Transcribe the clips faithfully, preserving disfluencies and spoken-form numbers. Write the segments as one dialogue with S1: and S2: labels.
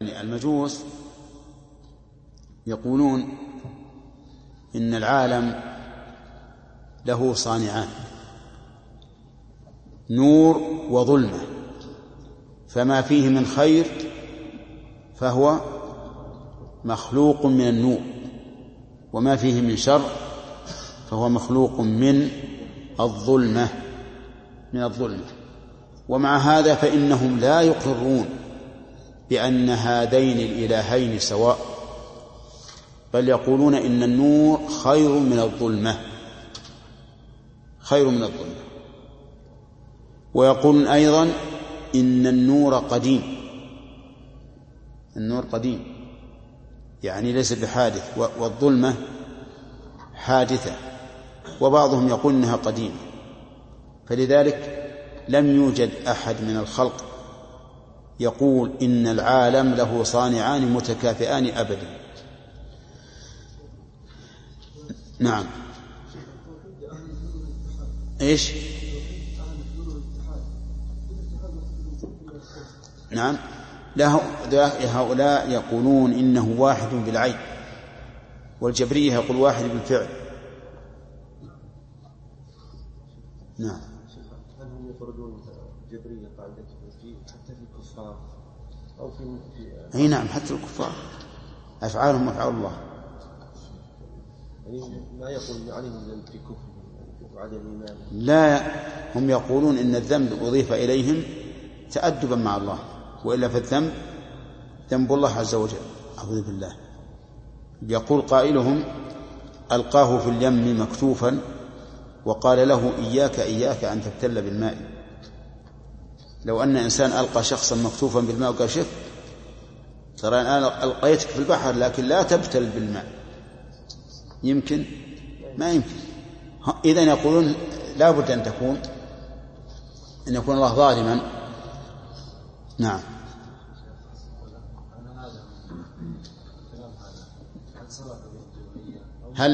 S1: المجوس يقولون إن العالم له صانعان، نور وظلمة، فما فيه من خير فهو مخلوق من النور، وما فيه من شر فهو مخلوق من الظلمة من الظلمة ومع هذا فإنهم لا يقرون بأن هذين الإلهين سواء، بل يقولون إن النور خير من الظلمة خير من الظلمة ويقولون أيضا إن النور قديم النور قديم يعني ليس بحادث، والظلمة حادثة، وبعضهم يقول إنها قديمة. فلذلك لم يوجد أحد من الخلق يقول إن العالم له صانعان متكافئان أبدا. نعم. إيش؟ نعم. هؤلاء يقولون إنه واحد بالعين، والجبرية يقول واحد بالفعل. نعم.
S2: هل هم يخرجون الجبرية قاعدة حتى في الكفار أو في في
S1: أي نعم، حتى الكفار أفعالهم أفعال الله،
S2: يعني ما يقول عليهم في كفر وعدم إيمان.
S1: لا، هم يقولون إن الذنب أضيف إليهم تأدبا مع الله، وإلا فالذنب ذنب الله عز وجل. أعوذ بالله. يقول قائلهم ألقاه في اليم مكتوفا وقال له إياك إياك أن تبتل بالماء. لو أن إنسان ألقى شخصا مكتوفا بالماء وقال شف ترى أنا ألقيتك في البحر لكن لا تبتل بالماء، يمكن؟ ما يمكن. إذن يقولون لا بد أن تكون أن يكون الله ظالما. نعم. هل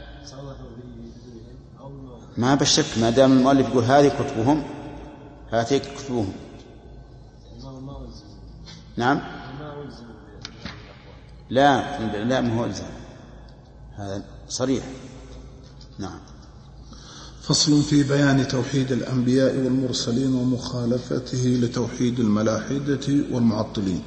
S1: ما بالشك ما دام المؤلف يقول هذه كتبهم هاتيك كتبهم. نعم. لا لا ما هو إلزام، هذا صريح. نعم.
S3: فصل في بيان توحيد الأنبياء والمرسلين ومخالفته لتوحيد الملاحدة والمعطلين.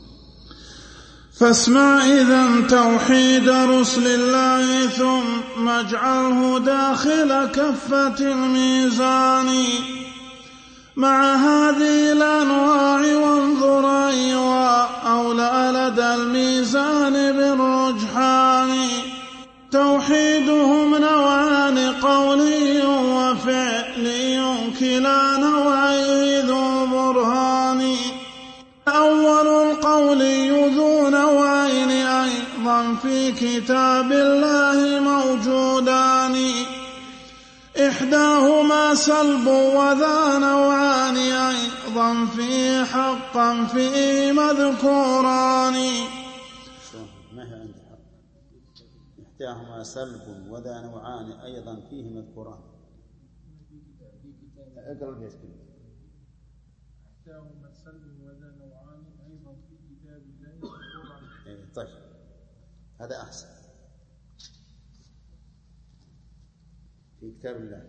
S4: فاسمع إذن توحيد رسل الله ثم اجعله داخل كفة الميزان مع هذه الأنواع وانظر أيها أولى لدى الميزان بالرجحان. توحيدهم نوعان قولي وفعلي كلا نوعيه ذو برهان. أول القولي ذو نوعين أيضا في كتاب الله موجودان، إحداهما سلب وذا نوعان أيضا في حقا فيه مذكوران.
S1: إحداهما سلب وذا نوعان أيضا فيه مذكوران. اقرأ البيت كله.
S4: إحداهما سلب وذا نوعان أيضا في كتاب الله مذكوران.
S1: طيب هذا أحسن. في كتاب الله.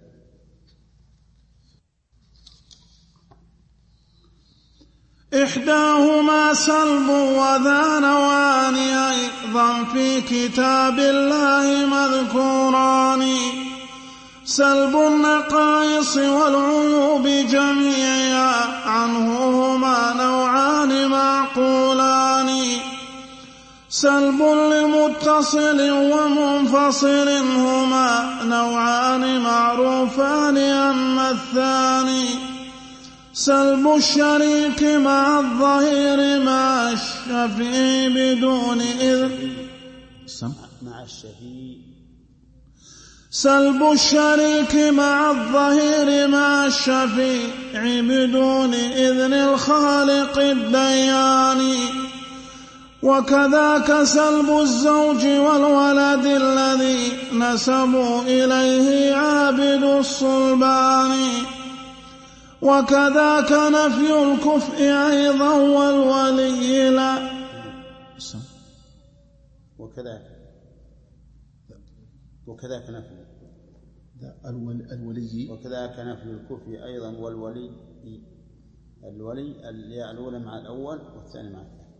S4: إحداهما سلب وذا نوعان أيضا في كتاب الله مذكوران. سلب النقائص والعيوب جميعا عنه هما نوعان معقولان. سلب لمتصل ومنفصل هما نوعان معروفان أما الثاني سلب الشريك مع الظهير مع الشفيع بدون إذن
S1: مع الشفيع
S4: سلب الشريك مع الظهير مع الشفيع بدون إذن الخالق الديان. وكذاك سلب الزوج والولد الذي نسبوا إليه عابد الصلبان. وكذاك نفي الكفء أيضا والولي لا
S1: وكذا وكذا كنفل
S3: الولي
S1: وكذا كنفل الكفي أيضا، والولي الولي الياء الأولى مع الأول والثاني مع الثاني.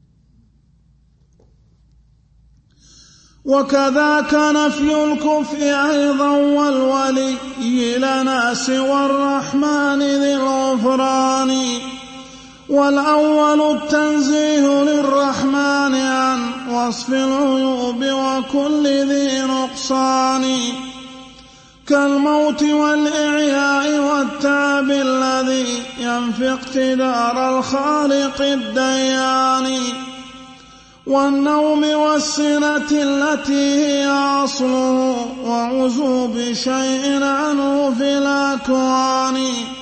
S5: وكذاك نفي الكفء أيضا والولي لنا سوى الرحمن ذي الغفران. والأول التنزيه للرحمن عن وصف العيوب وكل ذي نقصان، كالموت والإعياء والتعب الذي ينفي اقتدار الخالق الديان، والنوم والسنة التي هي أصله وعزوب شيء عنه في الأكوان،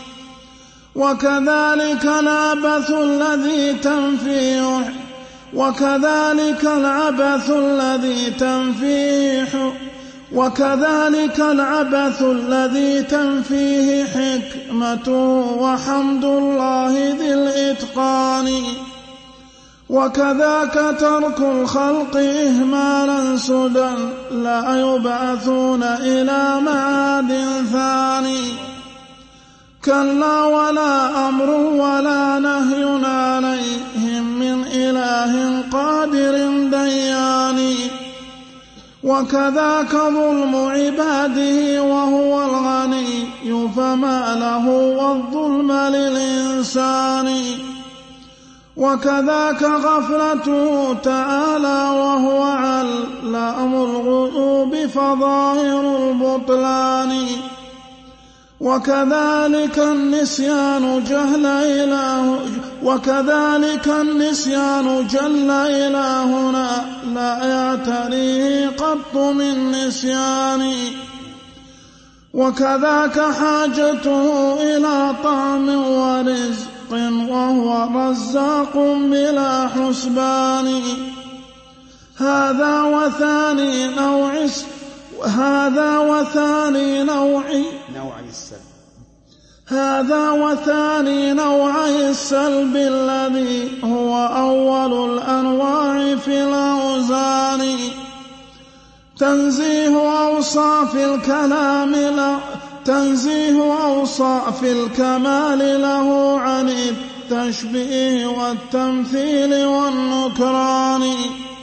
S5: وكذلك العبث الذي تنفيه وكذلك العبث الذي تنفيه وكذلك العبث الذي تنفيه حكمته وحمد الله ذي الإتقان. وكذاك ترك الخلق إهمالا سدى لا يبعثون إلى معاد ثاني، كلا ولا أمر ولا نهي عليهم من إله قادر ديان. وكذاك ظلم عباده وهو الغني فما له والظلم للإنسان. وكذاك غفلته تعالى وهو علام الغيوب فظاهر البطلان. وكذلك النسيان جهل إله وكذلك النسيان جل إلهنا لا يعتريه قط من نسيان. وكذاك حاجته إلى طعم ورزق وهو رزاق بلا حسبان. هذا وثاني نوع هذا وثاني نوع
S1: نوعي السلب
S5: هذا وثاني نوعي السلب الذي هو أول الأنواع في الأوزان. تنزيه أوصاف الكلام له تنزيه أوصاف الكمال له عن التشبيه والتمثيل والنكران.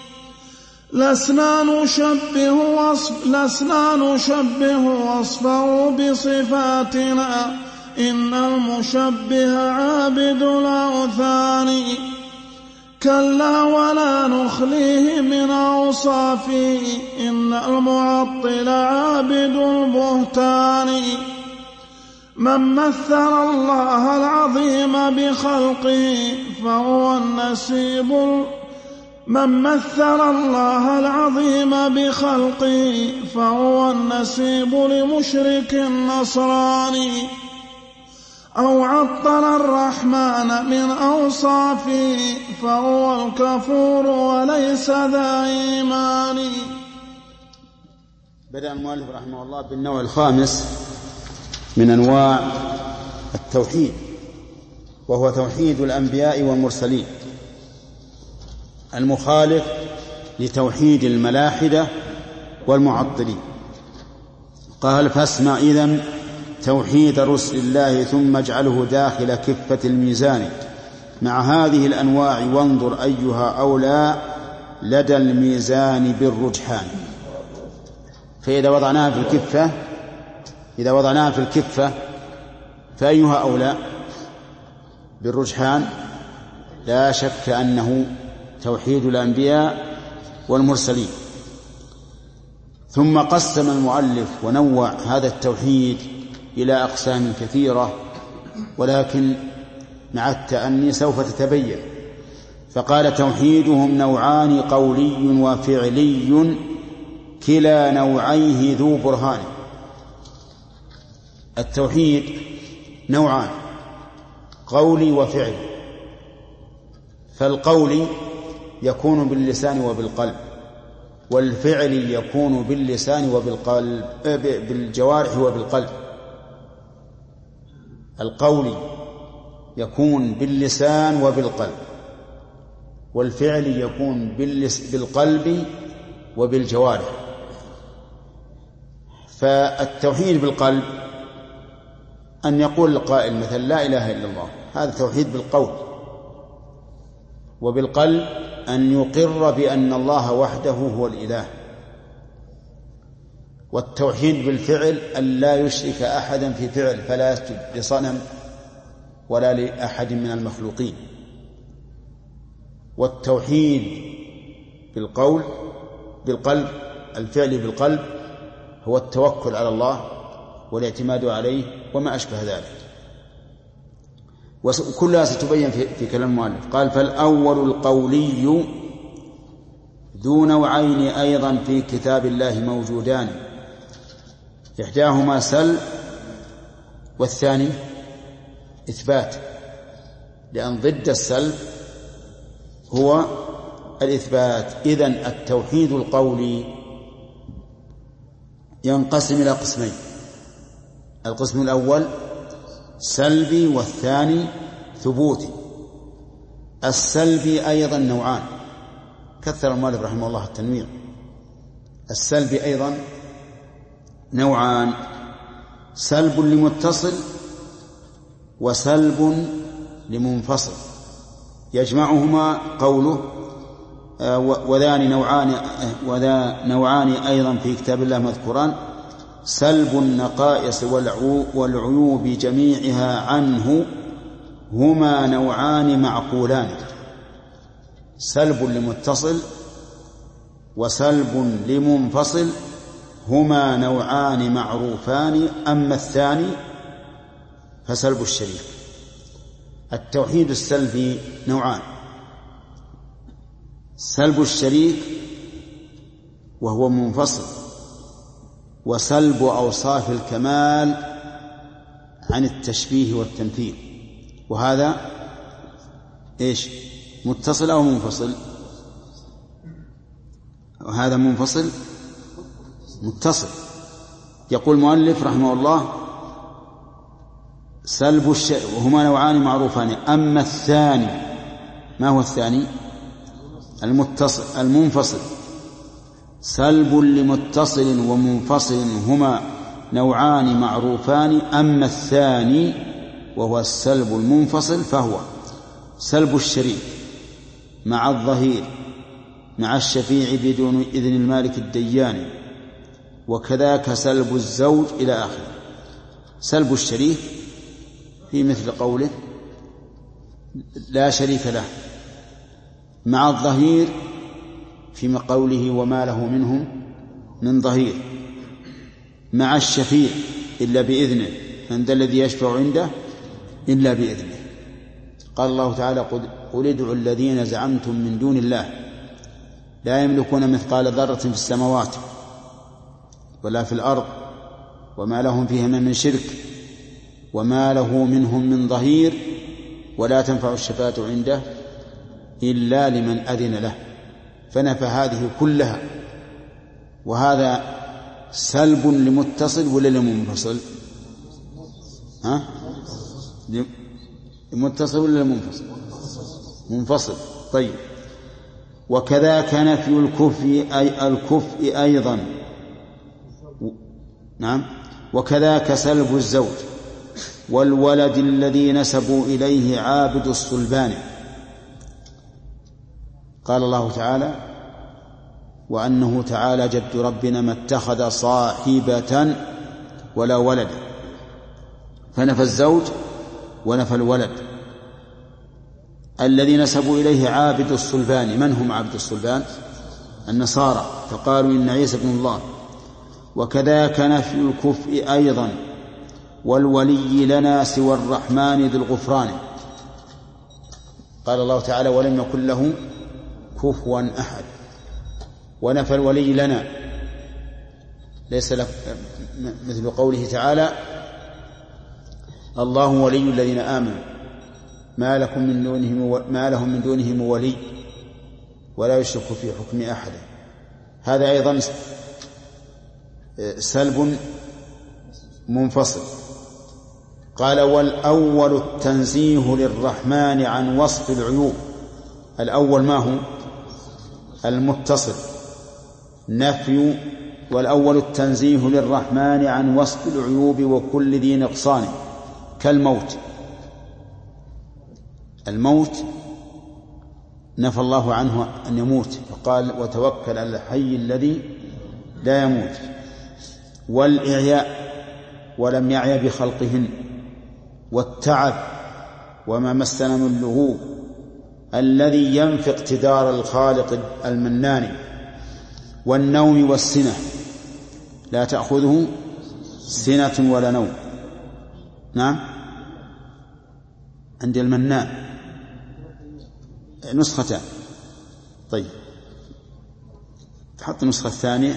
S5: لسنا نشبه وصف لسنا نشبه وصفه بصفاتنا إن المشبه عابد الأوثان. كلا ولا نخليه من أوصافه إن المعطل عابد البهتان. من مثل الله العظيم بخلقه فهو النسيب من مثل الله العظيم بخلقه فهو النسيب لمشرك نصراني، أو عطل الرحمن من أوصافه فهو الكفور وليس ذا إيمان.
S1: بدأ المؤلف رحمه الله بالنوع الخامس من أنواع التوحيد، وهو توحيد الأنبياء والمرسلين المخالف لتوحيد الملاحدة والمعطلين. قال فاسمع إذن توحيد رسل الله ثم اجعله داخل كفة الميزان مع هذه الأنواع وانظر أيها أولى لدى الميزان بالرجحان. فإذا وضعناها في الكفة إذا وضعناها في الكفة فأيها أولى بالرجحان؟ لا شك أنه توحيد الأنبياء والمرسلين. ثم قسم المؤلف ونوع هذا التوحيد إلى أقسام كثيرة، ولكن مع التأني سوف تتبين. فقال توحيدهم نوعان قولي وفعلي كلا نوعيه ذو برهان. التوحيد نوعان قولي وفعلي. فالقولي يكون باللسان وبالقلب، والفعل يكون باللسان وبالقلب بالجوارح وبالقلب. القول يكون باللسان وبالقلب، والفعل يكون بالقلب وبالجوارح. فالتوحيد بالقلب أن يقول القائل مثلا لا إله إلا الله، هذا توحيد بالقول. وبالقلب أن يقر بأن الله وحده هو الإله. والتوحيد بالفعل أن لا يشرك أحدا في فعل، فلا يسجد لصنم ولا لأحد من المخلوقين. والتوحيد بالقول بالقلب الفعل بالقلب هو التوكل على الله والاعتماد عليه وما أشبه ذلك، وكلها ستبين في كلام المؤلف. قال: فالأول القولي ذو نوعين أيضا في كتاب الله موجودان، إحداهما سلب والثاني إثبات، لأن ضد السلب هو الإثبات. إذن التوحيد القولي ينقسم إلى قسمين: القسم الأول سلبي والثاني ثبوتي. السلبي أيضا نوعان، كثر المؤلف رحمه الله التنويع. السلبي أيضا نوعان: سلب لمتصل وسلب لمنفصل، يجمعهما قوله وذان نوعان وذا نوعان أيضا في كتاب الله مذكوران: سلب النقائص والعيوب جميعها عنه هما نوعان معقولان. سلب لمتصل وسلب لمنفصل هما نوعان معروفان. أما الثاني فسلب الشريك. التوحيد السلبي نوعان: سلب الشريك وهو منفصل، وسلب أوصاف الكمال عن التشبيه والتمثيل، وهذا إيش؟ متصل أو منفصل؟ وهذا منفصل متصل. يقول المؤلف رحمه الله: سلب الشيء وهما نوعان معروفان. أما الثاني، ما هو الثاني؟ المتصل المنفصل. سلب لمتصل ومنفصل هما نوعان معروفان. أما الثاني وهو السلب المنفصل فهو سلب الشريك مع الظهير مع الشفيع بدون إذن المالك الديان، وكذاك سلب الزوج إلى آخره. سلب الشريك في مثل قوله لا شريك له، مع الظهير في قوله وما له منهم من ظهير، مع الشفيع إلا بإذنه، من ذا الذي يشفع عنده إلا بإذنه. قال الله تعالى: قل ادعوا الذين زعمتم من دون الله لا يملكون مثقال ذرة في السماوات ولا في الأرض وما لهم فيهما من شرك وما له منهم من ظهير ولا تنفع الشفاعة عنده إلا لمن أذن له. فنفى هذه كلها. وهذا سلب لمتصل ولا لمنفصل؟ ها؟ لمتصل ولا لمنفصل؟ منفصل. طيب. وكذاك نفي الكفء أي الكفء أيضا. نعم. وكذاك سلب الزوج والولد الذي نسبوا إليه عابد الصلبان. قال الله تعالى: وأنه تعالى جد ربنا ما اتخذ صاحبة ولا ولد. فنفى الزوج ونفى الولد. الذي نسبوا إليه عابد الصلبان. من هم عابد الصلبان؟ النصارى، فقالوا إن عيسى ابن الله. وكذاك نفي الكفء أيضا والولي لنا سوى الرحمن ذي الغفران. قال الله تعالى: ولم يكن له كفوا أحد. ونفى الولي لنا، ليس لك مثل قوله تعالى: الله ولي الذين آمنوا ما لكم من دونه ما لهم من دونه ولي ولا يشرك في حكم أحد. هذا أيضا سلب منفصل. قال: والأول التنزيه للرحمن عن وصف العيوب. الأول ما هو؟ المتصل. نفي والأول التنزيه للرحمن عن وصف العيوب وكل ذي نقصان كالموت. الموت نفى الله عنه أن يموت وقال وتوكل على الحي الذي لا يموت. والإعياء ولم يعي بخلقهن. والتعب وما مسنا من لغوب الذي ينفي اقتدار الخالق المنان. والنوم والسنة لا تأخذه سنة ولا نوم. نعم عند المنان نسختان. طيب تحط النسخة الثانية.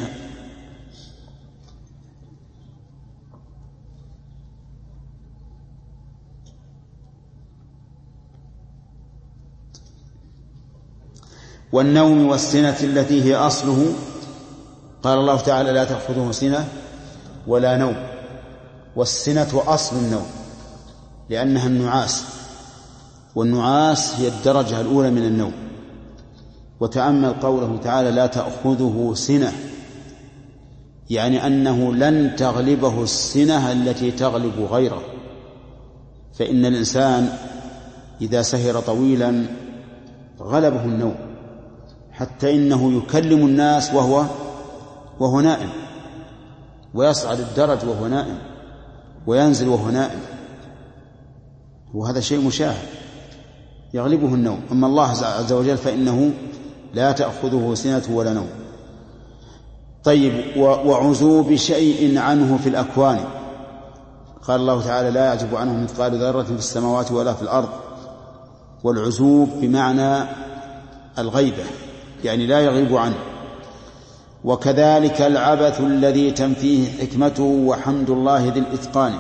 S1: والنوم والسنة التي هي أصله قال الله تعالى لا تأخذه سنة ولا نوم. والسنة أصل النوم لأنها النعاس، والنعاس هي الدرجة الأولى من النوم. وتأمل قوله تعالى لا تأخذه سنة، يعني أنه لن تغلبه السنة التي تغلب غيره. فإن الإنسان إذا سهر طويلا غلبه النوم، حتى إنه يكلم الناس وهو وهو نائم، ويصعد الدرج وهو نائم، وينزل وهو نائم، وهذا شيء مشاهد يغلبه النوم. أما الله عز وجل فإنه لا تأخذه سنة ولا نوم. طيب وعزوب شيء عنه في الأكوان قال الله تعالى لا يعزب عنه مثقال ذرة في السماوات ولا في الأرض. والعزوب بمعنى الغيبة، يعني لا يغيب عنه. وكذلك العبث الذي تنفيه حكمته وحمد الله ذي الإتقان.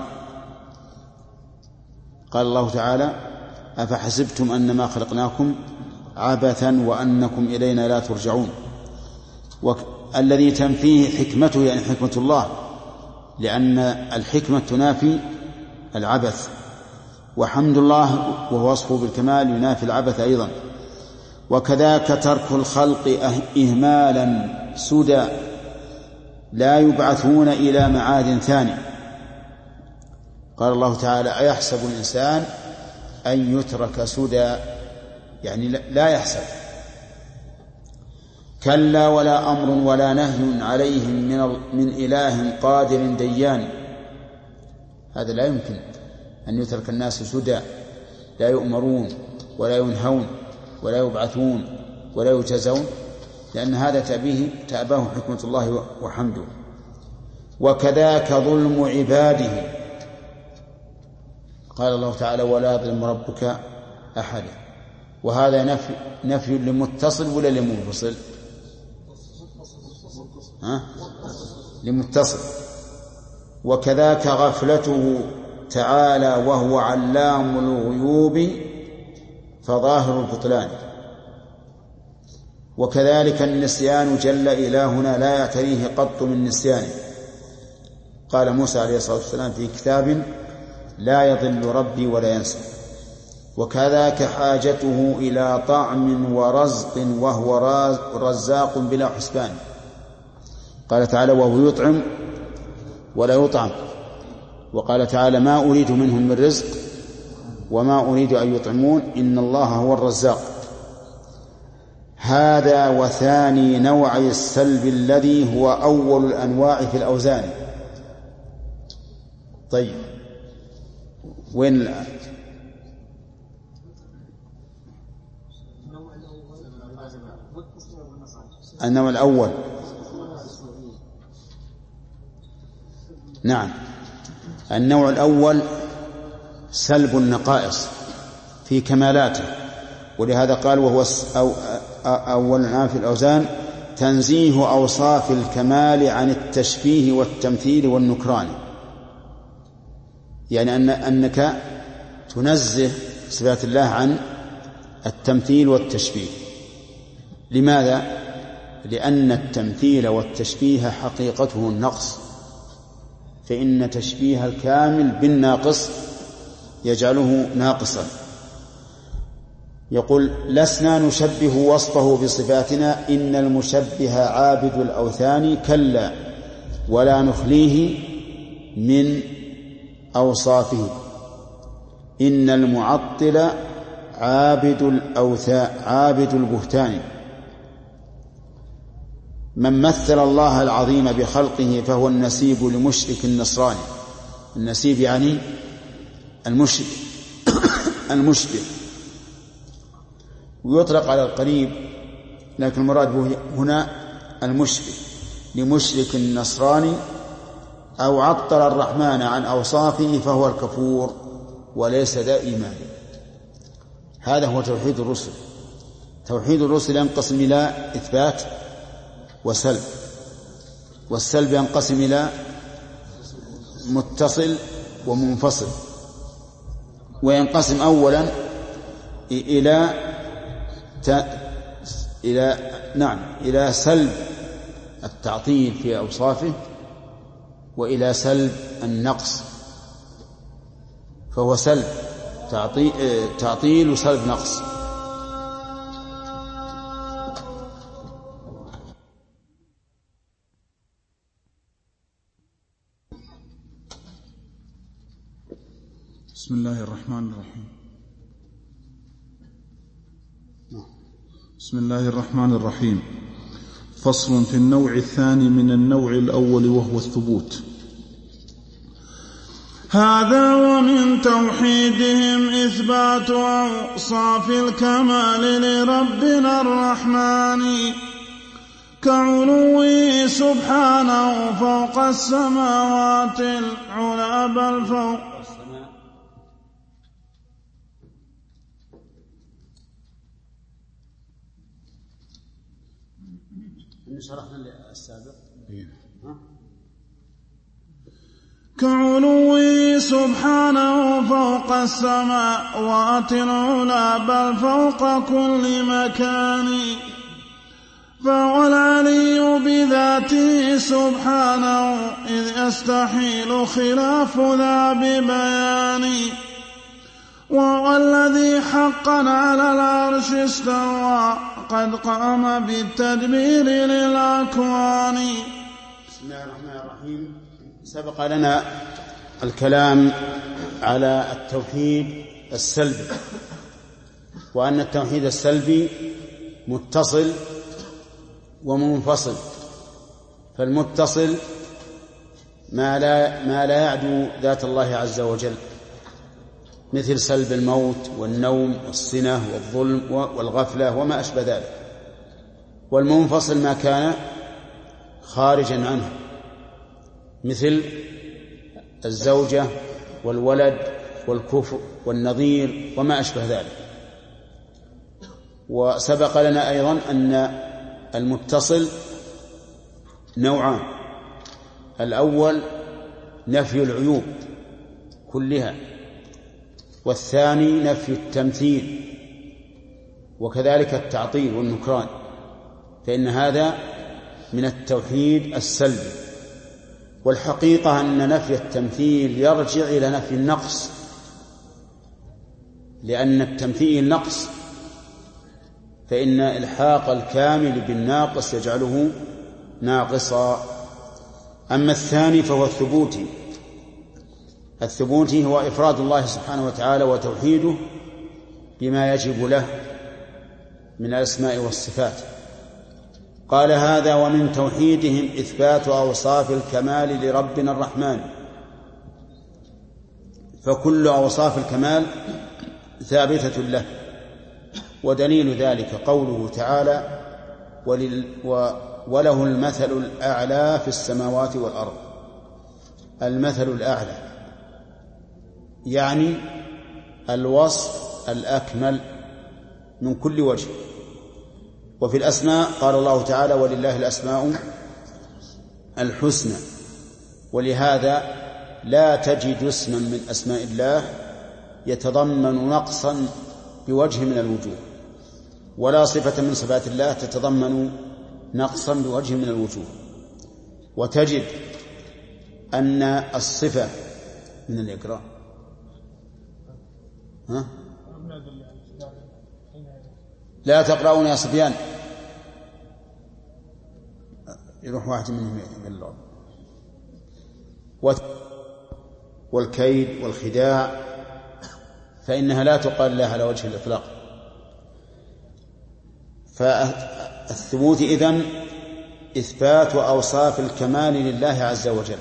S1: قال الله تعالى أفحسبتم أنما خلقناكم عبثا وأنكم إلينا لا ترجعون. والذي تنفيه حكمته يعني حكمة الله، لأن الحكمة تنافي العبث، وحمد الله وهو وصفه بالكمال ينافي العبث أيضا. وكذاك ترك الخلق إهمالا سدى لا يبعثون إلى معاد ثاني. قال الله تعالى أيحسب الإنسان أن يترك سدى، يعني لا يحسب. كلا ولا أمر ولا نهي عليهم من, من إله قادر ديان. هذا لا يمكن أن يترك الناس سدى، لا يؤمرون ولا ينهون ولا يبعثون ولا يجزون، لأن هذا تأبيه تأباه حكمة الله وحمده. وكذاك ظلم عباده. قال الله تعالى ولا يظلم ربك أحدا. وهذا نفي, نفي لمتصل ولا لمنفصل؟ ها؟ لمتصل. وكذاك غفلته تعالى وهو علام الغيوب فظاهر البطلان. وكذلك النسيان جل إلهنا لا يعتريه قط من نسيانه. قال موسى عليه الصلاة والسلام في كتاب لا يضل ربي ولا ينسى. وكذاك حاجته إلى طعم ورزق وهو رزاق بلا حسبان. قال تعالى وهو يطعم ولا يطعم. وقال تعالى ما أريد منهم من رزق وما أريد أن يطعمون إن الله هو الرزاق. هذا وثاني نوعي السلب الذي هو أول الأنواع في الأوزان. طيب وين الآن؟ النوع الأول. نعم النوع الأول سلب النقائص في كمالاته، ولهذا قال وهو أول الآن في الأوزان تنزيه أوصاف الكمال عن التشبيه والتمثيل والنكران. يعني أن أنك تنزه صفات الله عن التمثيل والتشبيه. لماذا؟ لأن التمثيل والتشبيه حقيقته النقص، فإن تشبيه الكامل بالناقص يجعله ناقصا. يقول لسنا نشبه وصفه بصفاتنا إن المشبه عابد الأوثان كلا ولا نخليه من أوصافه إن المعطل عابد الأوثان عابد البهتان من مثل الله العظيم بخلقه فهو النسيب لمشرك النصراني. النسيب يعني المشبه المشبه ويطلق على القريب، لكن المراد هنا المشبه لمشرك النصراني أو عطل الرحمن عن أوصافه فهو الكفور وليس ذا إيمان. هذا هو توحيد الرسل. توحيد الرسل ينقسم إلى إثبات وسلب، والسلب ينقسم إلى متصل ومنفصل، وينقسم أولا إلى ت... إلى نعم إلى سلب التعطيل في أوصافه وإلى سلب النقص، فهو سلب تعطيل, تعطيل وسلب نقص.
S3: بسم الله الرحمن الرحيم. بسم الله الرحمن الرحيم. فصل في النوع الثاني من النوع الأول وهو الثبوت.
S5: هذا ومن توحيدهم إثبات أوصاف الكمال لربنا الرحمن كعلوه سبحانه فوق السماوات العلى بل فوق
S1: شرحنا السابق
S5: كعلوه سبحانه فوق السماوات العلى بل فوق كل مكان فهو العلي بذاته سبحانه إذ يستحيل خلاف ذا ببيان وهو الذي حقا على العرش استوى قد قام بالتدبير للأكوان.
S1: بسم الله الرحمن الرحيم. سبق لنا الكلام على التوحيد السلبي، وأن التوحيد السلبي متصل ومنفصل. فالمتصل ما لا, ما لا يعدو ذات الله عز وجل، مثل سلب الموت والنوم والسنة والظلم والغفلة وما أشبه ذلك. والمنفصل ما كان خارجا عنه، مثل الزوجة والولد والكفر والنظير وما أشبه ذلك. وسبق لنا أيضا أن المتصل نوعان: الأول نفي العيوب كلها، والثاني نفي التمثيل وكذلك التعطيل والنكران، فإن هذا من التوحيد السلبي. والحقيقة أن نفي التمثيل يرجع إلى نفي النقص، لأن التمثيل نقص، فإن إلحاق الكامل بالناقص يجعله ناقصا. أما الثاني فهو الثبوتي. الثبوتي هو إفراد الله سبحانه وتعالى وتوحيده بما يجب له من الأسماء والصفات. قال هذا ومن توحيدهم إثبات أوصاف الكمال لربنا الرحمن. فكل أوصاف الكمال ثابتة له، ودليل ذلك قوله تعالى وله المثل الأعلى في السماوات والأرض. المثل الأعلى يعني الوصف الأكمل من كل وجه. وفي الأسماء قال الله تعالى ولله الأسماء الحسنى، ولهذا لا تجد اسما من أسماء الله يتضمن نقصا بوجه من الوجوه، ولا صفة من صفات الله تتضمن نقصا بوجه من الوجوه. وتجد أن الصفة من الإقرار ها؟ لا تقرؤون يا صبيان. يروح واحد منهم يلعب. والكيد والخداع فإنها لا تقال لها على وجه الإطلاق. فالثبوت إذن إثبات أوصاف الكمال لله عز وجل،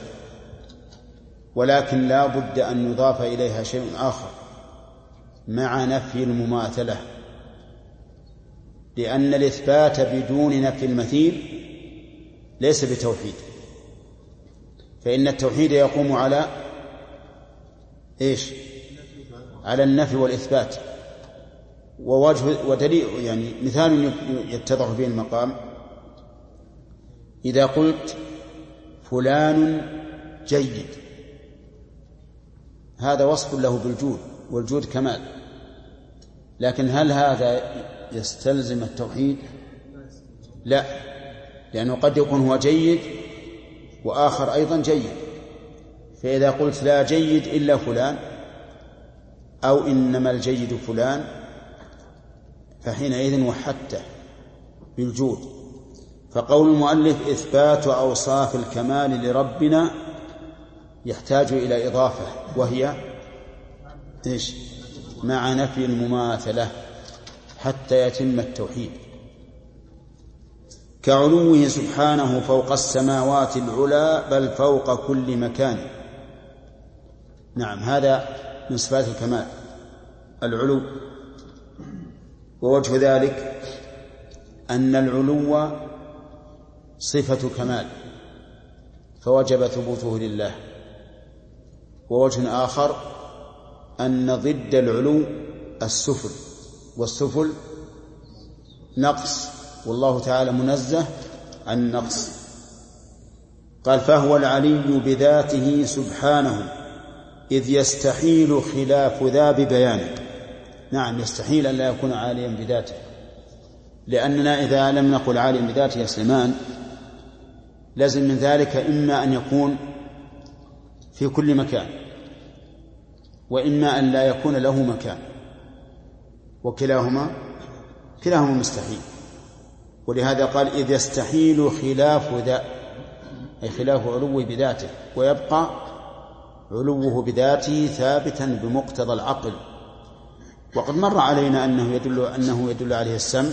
S1: ولكن لا بد أن يضاف إليها شيء آخر مع نفي المماثلة، لأن الإثبات بدون نفي المثيل ليس بتوحيد، فإن التوحيد يقوم على إيش؟ على النفي والإثبات. ووجه ودليل يعني مثال يتضح به المقام: إذا قلت فلان جيد، هذا وصف له بالجود، والجود كمال، لكن هل هذا يستلزم التوحيد؟ لا، لأنه قد يكون هو جيد وآخر أيضا جيد. فإذا قلت لا جيد إلا فلان أو إنما الجيد فلان فحينئذ وحدته بالجود. فقول المؤلف إثبات أوصاف الكمال لربنا يحتاج إلى إضافة، وهي إيش؟ مع نفي المماثلة حتى يتم التوحيد، كعلوه سبحانه فوق السماوات العلى بل فوق كل مكان. نعم، هذا من صفات الكمال العلو. ووجه ذلك أن العلو صفة كمال فوجب ثبوته لله. ووجه آخر أن ضد العلو السفل، والسفل نقص، والله تعالى منزه عن النقص. قال فهو العلي بذاته سبحانه إذ يستحيل خلاف ذا ببيانه. نعم، يستحيل أن لا يكون عاليا بذاته، لأننا إذا لم نقل عاليا بذاته يا سليمان لازم من ذلك إما أن يكون في كل مكان، وإما أن لا يكون له مكان، وكلاهما كلاهما مستحيل. ولهذا قال إذ يستحيل خلاف ذا، أي خلاف علوه بذاته، ويبقى علوه بذاته ثابتا بمقتضى العقل. وقد مر علينا أنه يدل, أنه يدل عليه السمع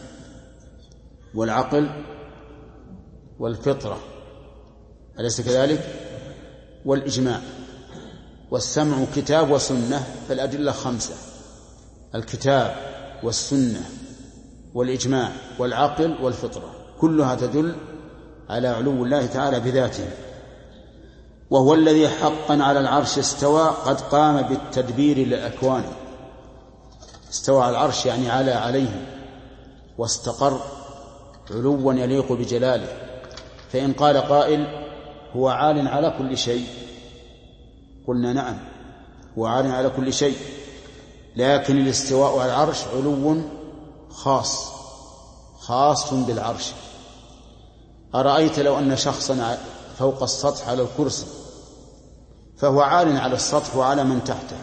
S1: والعقل والفطرة، أليس كذلك؟ والإجماع. والسمع كتاب وسنة، فالأدلة خمسة: الكتاب والسنة والإجماع والعقل والفطرة، كلها تدل على علو الله تعالى بذاته. وهو الذي حقا على العرش استوى قد قام بالتدبير للأكوان. استوى على العرش يعني على عليه، واستقر علوا يليق بجلاله. فإن قال قائل هو عال على كل شيء، قلنا نعم، هو عال على كل شيء، لكن الاستواء على العرش علو خاص خاص بالعرش. أرأيت لو أن شخصا فوق السطح على الكرسي، فهو عال على السطح وعلى من تحته،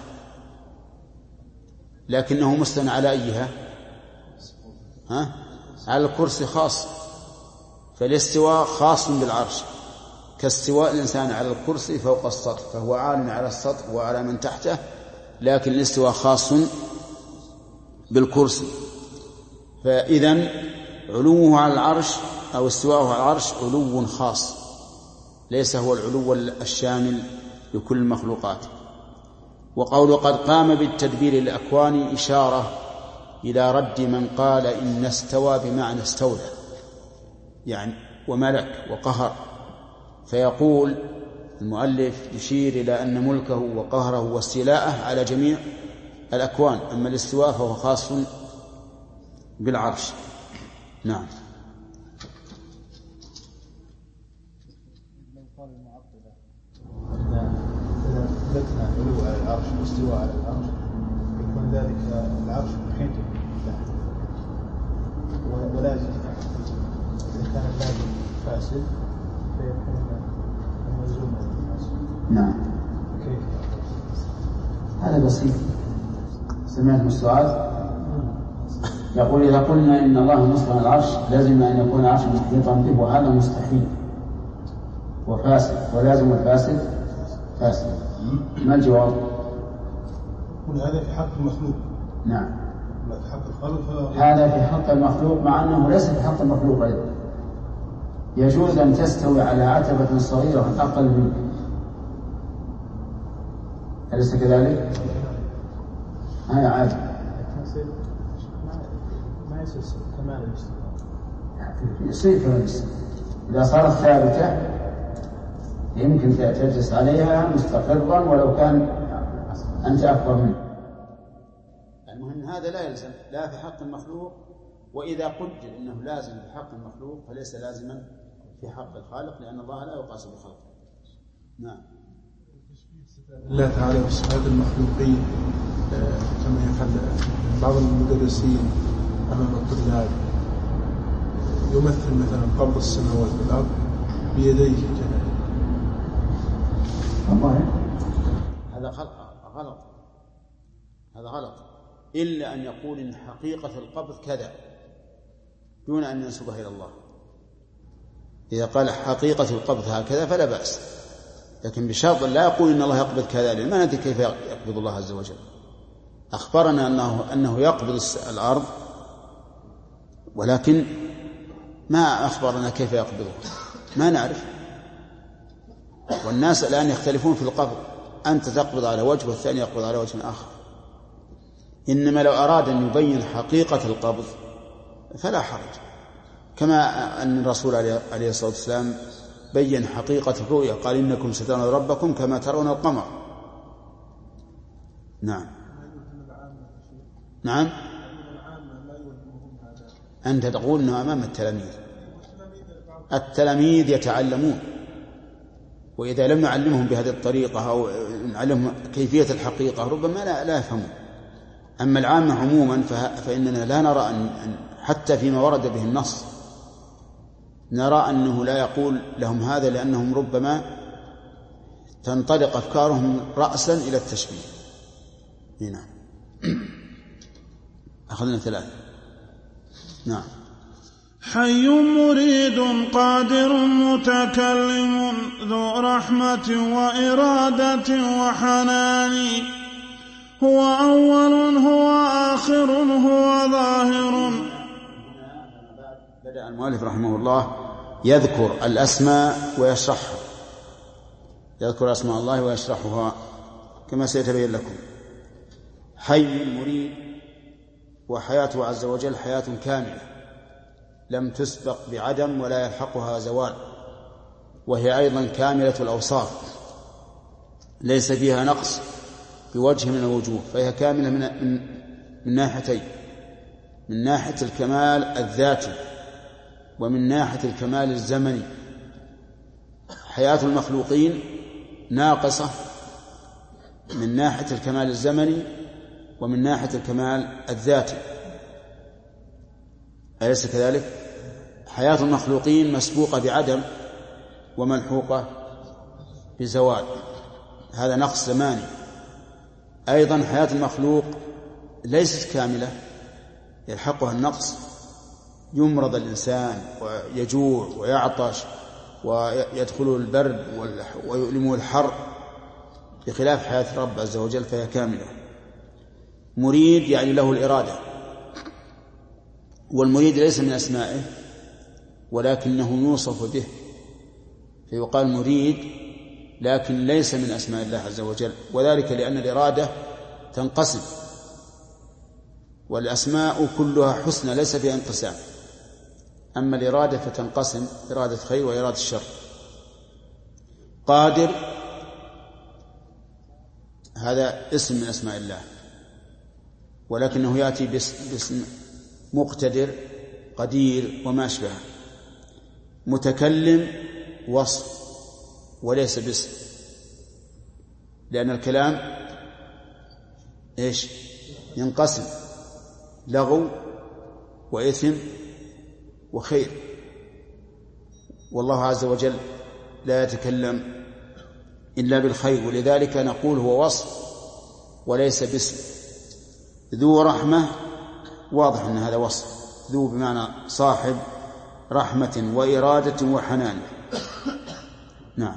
S1: لكنه مستن على أيها؟ ها؟ على الكرسي خاص. فالاستواء خاص بالعرش، كاستواء الإنسان على الكرسي فوق السطح، فهو عال على السطح وعلى من تحته، لكن الاستواء خاص بالكرسي. فإذن علوه على العرش أو استواءه على العرش علو خاص، ليس هو العلو الشامل لكل المخلوقات. وقول قد قام بالتدبير للأكوان إشارة إلى رد من قال إن استوى بمعنى استولى، يعني وملك وقهر. فيقول المؤلف يشير إلى أن ملكه وقهره واستيلاءه على جميع الأكوان، أما الاستواء فهو خاص بالعرش. نعم.
S4: لو قال المعطلة إذا أثبتنا علو على العرش واستواء على العرش يكون ذلك العرش محيط له ولازم، إذا كان اللازم فاسد فيكون الملزوم فاسد.
S1: نعم.
S4: كيف؟
S1: هذا بسيط. سمعت السؤال؟ يقول إذا قلنا إن الله مستوى على العرش لازم أن يكون العرش محيطا به، وهذا مستحيل وفاسد، ولازم الفاسد فاسد. ما الجواب؟
S4: هذا في حق المخلوق.
S1: نعم.
S4: في حق الخالق.
S1: هذا في حق المخلوق، مع أنه ليس في حق المخلوق أيضا. يجوز أن تستوي على عتبة صغيرة أقل منك، أليس كذلك؟ هذا عادي.
S4: ما يصير كمال الاستواء.
S1: يصير كمال الاستواء إذا صارت ثابتة يمكن تجلس عليها مستقرا ولو كان أنت أكبر منه. المهم هذا لا يلزم لا في حق المخلوق، وإذا قدر أنه لازم في حق المخلوق فليس لازما في حق الخالق، لأن الله لا يقاس بخلقه. نعم.
S6: الله تعالى وصفات المخلوقين كما يفعل بعض المدرسين أمام الطلاب، يمثل مثلا قبض السماوات والأرض بيديه كذلك.
S1: هذا غلط، هذا غلط، إلا أن يقول إن حقيقة القبض كذا دون أن ينسبها إلى الله. إذا قال حقيقة القبض هكذا فلا بأس، لكن بشرط لا يقول إن الله يقبض كذا، لأن ما ندري كيف يقبض الله عز وجل. أخبرنا أنه, أنه يقبض الأرض، ولكن ما أخبرنا كيف يقبضه، ما نعرف. والناس الآن يختلفون في القبض، أنت تقبض على وجه والثاني يقبض على وجه آخر. إنما لو أراد أن يبين حقيقة القبض فلا حرج، كما أن الرسول عليه الصلاة والسلام بين حقيقة الرؤيا، قال إنكم سترون ربكم كما ترون القمر. نعم نعم. أنت تقول أنه أمام التلاميذ، التلاميذ يتعلمون، وإذا لم نعلمهم بهذه الطريقة أو نعلمهم كيفية الحقيقة ربما لا, لا يفهمون. أما العامة عموما فإننا لا نرى أن حتى فيما ورد به النص نرى أنه لا يقول لهم هذا، لأنهم ربما تنطلق أفكارهم رأسا إلى التشبيه. هنا أخذنا ثلاثة. نعم.
S5: حي مريد قادر متكلم ذو رحمة وإرادة وحنان، هو أول هو آخر هو ظاهر.
S1: بدأ المؤلف رحمه الله يذكر الأسماء ويشرحها، يذكر أسماء الله ويشرحها كما سيتبين لكم. حي مريد، وحياته عز وجل حياة كاملة لم تسبق بعدم ولا يلحقها زوال، وهي أيضا كاملة الأوصاف ليس فيها نقص بوجه من الوجوه، فهي كاملة من, من, من ناحيتين، من ناحية الكمال الذاتي ومن ناحية الكمال الزمني. حياة المخلوقين ناقصة من ناحية الكمال الزمني ومن ناحية الكمال الذاتي، أليس كذلك؟ حياة المخلوقين مسبوقة بعدم وملحوقة بزوال، هذا نقص زماني. أيضا حياة المخلوق ليست كاملة، يلحقها النقص، يمرض الإنسان ويجوع ويعطش ويدخل البرد ويؤلمه الحر، بخلاف حياة الرب عز وجل فهي كاملة. مريد يعني له الإرادة، والمريد ليس من أسمائه ولكنه يوصف به، فيقال مريد لكن ليس من أسماء الله عز وجل، وذلك لأن الإرادة تنقسم، والأسماء كلها حسنى ليس فيها انقسام، أما الإرادة فتنقسم إرادة خير وإرادة شر. قادر هذا اسم من أسماء الله، ولكنه يأتي باسم مقتدر قدير وما أشبه. متكلم وصف وليس باسم، لأن الكلام إيش ينقسم لغو وإثم وخير، والله عز وجل لا يتكلم إلا بالخير، ولذلك نقول هو وصف وليس باسم. ذو رحمة واضح أن هذا وصف، ذو بمعنى صاحب رحمة وإرادة وحنان. نعم.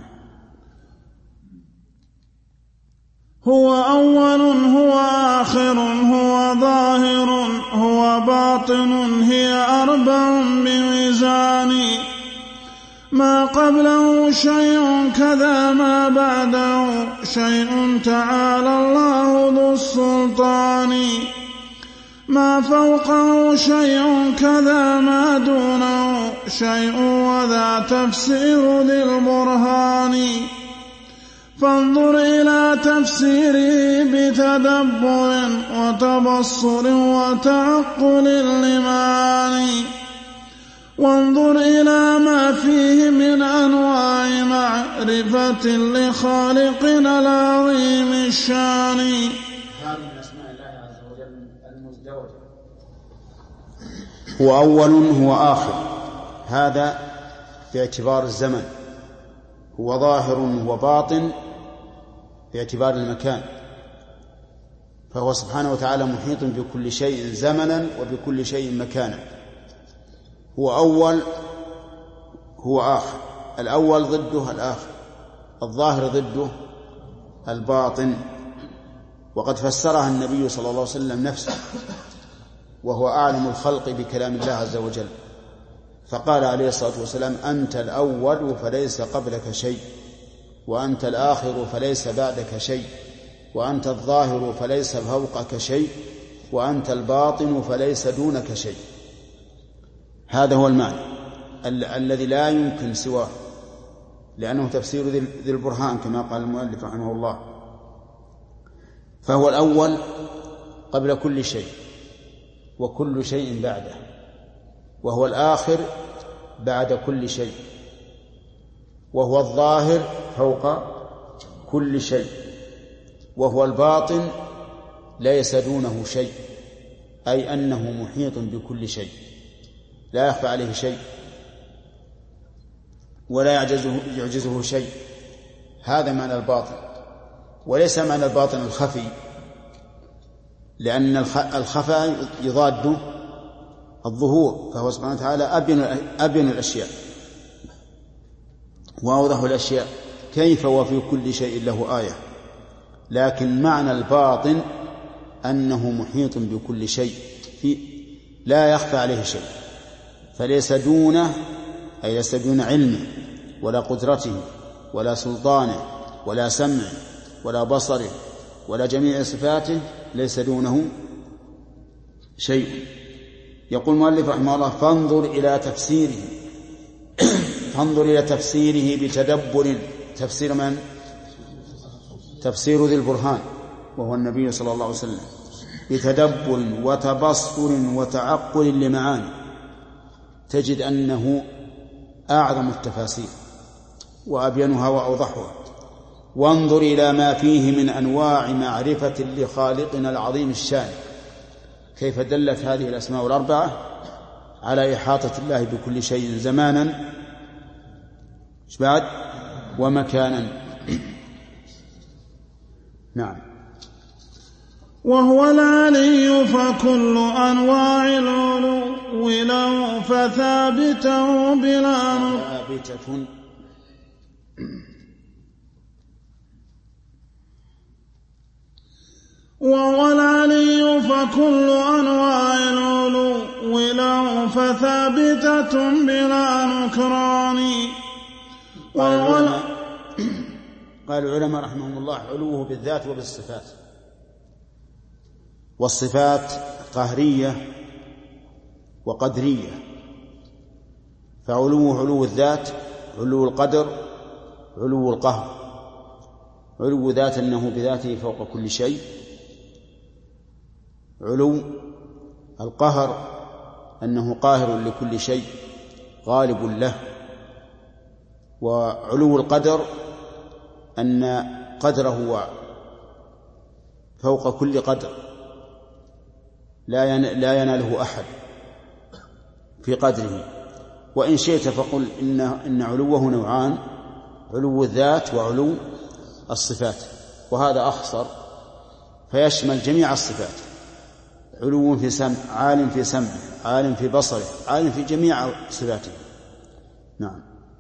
S5: هو أول هو آخر هو ظاهر هو باطن هي أربع بميزان، ما قبله شيء كذا ما بعده شيء تعالى الله ذو السلطان، ما فوقه شيء كذا ما دونه شيء وذا تفسير ذي البرهان، فانظر إلى تفسيره بتدبر وتبصر وتعقل للمعاني، وانظر إلى ما فيه من أنواع معرفة لخالقنا العظيم الشان.
S1: هذه من أسماء الله عز وجل المزدوجة. هو أول هو آخر، هذا باعتبار الزمن، هو ظاهر هو باطن باعتبار المكان، فهو سبحانه وتعالى محيط بكل شيء زمنا وبكل شيء مكانا. هو أول هو آخر، الأول ضده الآخر، الظاهر ضده الباطن، وقد فسرها النبي صلى الله عليه وسلم نفسه وهو أعلم الخلق بكلام الله عز وجل، فقال عليه الصلاة والسلام: أنت الأول فليس قبلك شيء، وأنت الآخر فليس بعدك شيء، وأنت الظاهر فليس فوقك شيء، وأنت الباطن فليس دونك شيء. هذا هو المعنى ال- الذي لا يمكن سواه، لأنه تفسير ذي البرهان كما قال المؤلف رحمه الله. فهو الأول قبل كل شيء وكل شيء بعده، وهو الآخر بعد كل شيء، وهو الظاهر فوق كل شيء، وهو الباطن ليس دونه شيء، أي أنه محيط بكل شيء لا يخفى عليه شيء ولا يعجزه, يعجزه شيء. هذا معنى الباطن، وليس معنى الباطن الخفي، لأن الخفاء يضاد الظهور، فهو سبحانه وتعالى أبين, أبين الأشياء وأوضح الأشياء، كيف وفي كل شيء له آية. لكن معنى الباطن أنه محيط بكل شيء في لا يخفى عليه شيء، فليس دونه، أي ليس دون علمه ولا قدرته ولا سلطانه ولا سمعه ولا بصره ولا جميع صفاته، ليس دونه شيء. يقول المؤلف رحمه الله: فانظر إلى تفسيره فانظر إلى تفسيره بتدبر. تفسير من؟ تفسير ذي البرهان وهو النبي صلى الله عليه وسلم، بتدبر وتبصر وتعقل لمعاني، تجد أنه أعظم التفاسير وأبينها وأوضحها. وانظر إلى ما فيه من أنواع معرفة لخالقنا العظيم الشان، كيف دلت هذه الأسماء الأربعة على إحاطة الله بكل شيء زمانا بعد ومكانا. نعم.
S5: وهو العلي فكل أنواع العلو له فثابته بلا
S1: ثابتة.
S5: وهو العلي فكل أنواع العلو له فثابتة بلا نكران.
S1: قال قال العلماء رحمهم الله: علوه بالذات وبالصفات، والصفات قهرية وقدرية، فعلوه علو الذات، علو القدر، علو القهر. علو ذات أنه بذاته فوق كل شيء، علو القهر أنه قاهر لكل شيء غالب له، وعلو القدر أن قدره فوق كل قدر لا يناله أحد في قدره. وإن شئت فقل إن, إن علوه نوعان: علو الذات وعلو الصفات، وهذا أخصر فيشمل جميع الصفات، علو في سمع، عالم في سمعه، عالم في بصره، عالم في جميع صفاته. نعم.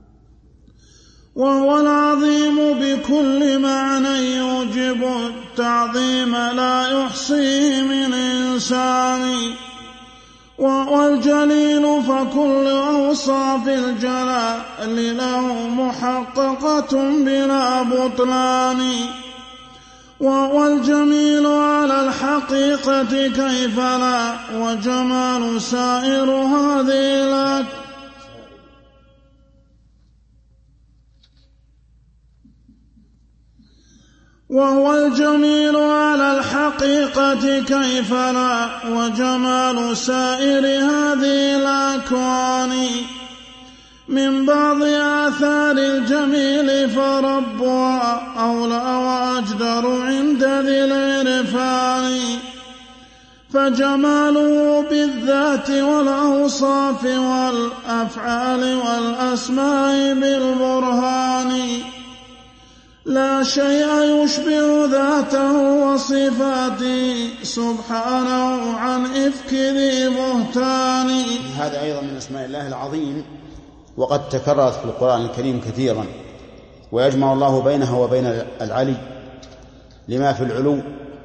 S5: وهو العظيم بكل معنى يوجب التعظيم لا يحصيه من إنسان، والجليل فكل أوصاف الجلال له محققة بلا بطلان، والجميل على الحقيقة كيف لا، وجمال سائر هذه لا. وهو الجميل على الحقيقة كيف لا، وجمال سائر هذه الأكوان، من بعض آثار الجميل فربها أولى وأجدر عند ذي العرفان، فجماله بالذات والأوصاف والأفعال والأسماء بالبرهان، لا شيء يشبه ذاته وصفاته سبحانه عن إفك ذي بهتان.
S1: هذا أيضا من أسماء الله العظيم، وقد تكررت في القرآن الكريم كثيرا، ويجمع الله بينها وبين العلي لما في العلو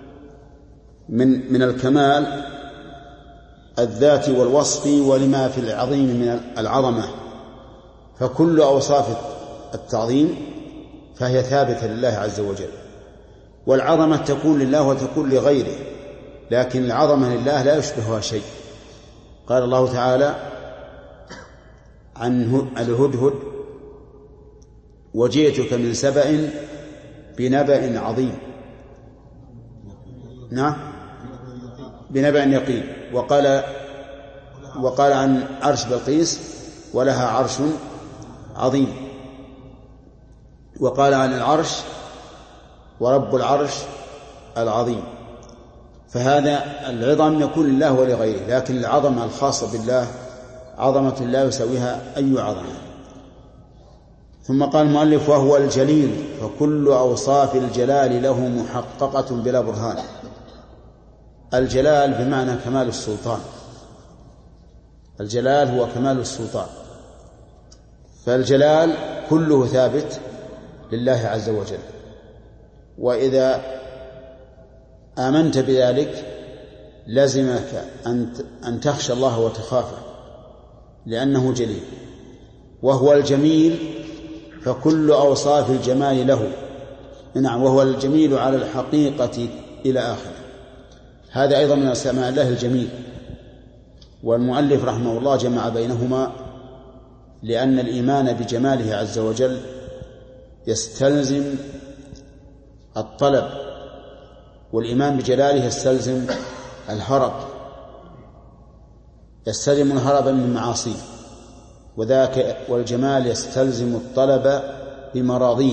S1: من من الكمال الذاتي والوصفي، ولما في العظيم من العظمة. فكل أوصاف التعظيم فهي ثابتة لله عز وجل، والعظمة تكون لله وتكون لغيره، لكن العظمة لله لا يشبهها شيء. قال الله تعالى عن الهدهد: وجئتك من سبأ بنبأ عظيم. نعم، بنبأ يقين. وقال وقال عن عرش بلقيس: ولها عرش عظيم. وقال عن العرش: ورب العرش العظيم. فهذا العظم يكون لله ولغيره، لكن العظمة الخاصة بالله عظمة لا يساويها أي عظمة. ثم قال المؤلف: وهو الجليل فكل أوصاف الجلال له محققة بلا برهان. الجلال بمعنى كمال السلطان، الجلال هو كمال السلطان، فالجلال كله ثابت لله عز وجل. وإذا آمنت بذلك لزمك أن تخشى الله وتخافه، لأنه جليل. وهو الجميل فكل أوصاف الجمال له. نعم، وهو الجميل على الحقيقة إلى آخره. هذا أيضا من أسماء الله الجميل. والمؤلف رحمه الله جمع بينهما، لأن الإيمان بجماله عز وجل يستلزم الطلب، والإيمان بجلاله يستلزم الهرب، يستلزم الهرب من معاصيه، وذاك والجمال يستلزم الطلب بمراضيه.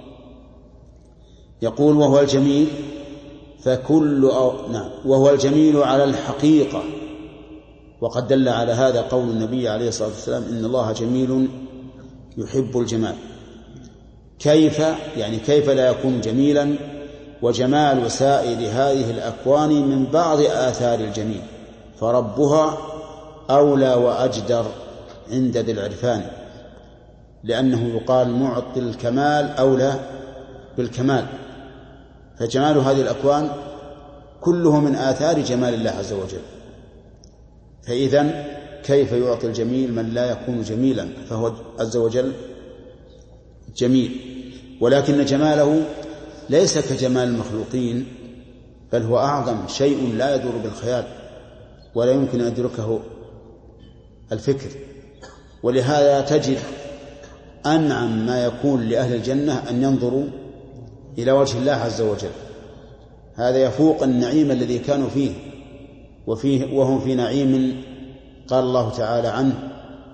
S1: يقول: وهو الجميل فكل أو... نعم وهو الجميل على الحقيقة. وقد دل على هذا قول النبي عليه الصلاة والسلام: إن الله جميل يحب الجمال. كيف يعني كيف لا يكون جميلا وجمال سائر هذه الأكوان من بعض آثار الجميل، فربها أولى وأجدر عند ذي العرفان، لأنه يقال معطي الكمال أولى بالكمال. فجمال هذه الأكوان كله من آثار جمال الله عز وجل، فإذن كيف يعطي الجميل من لا يكون جميلا؟ فهو عز وجل جميل، ولكن جماله ليس كجمال المخلوقين، بل هو أعظم شيء لا يدور بالخيال ولا يمكن أن يدركه الفكر. ولهذا تجد أنعم ما يكون لأهل الجنة أن ينظروا إلى وجه الله عز وجل. هذا يفوق النعيم الذي كانوا فيه وفيه وهم في نعيم قال الله تعالى عنه: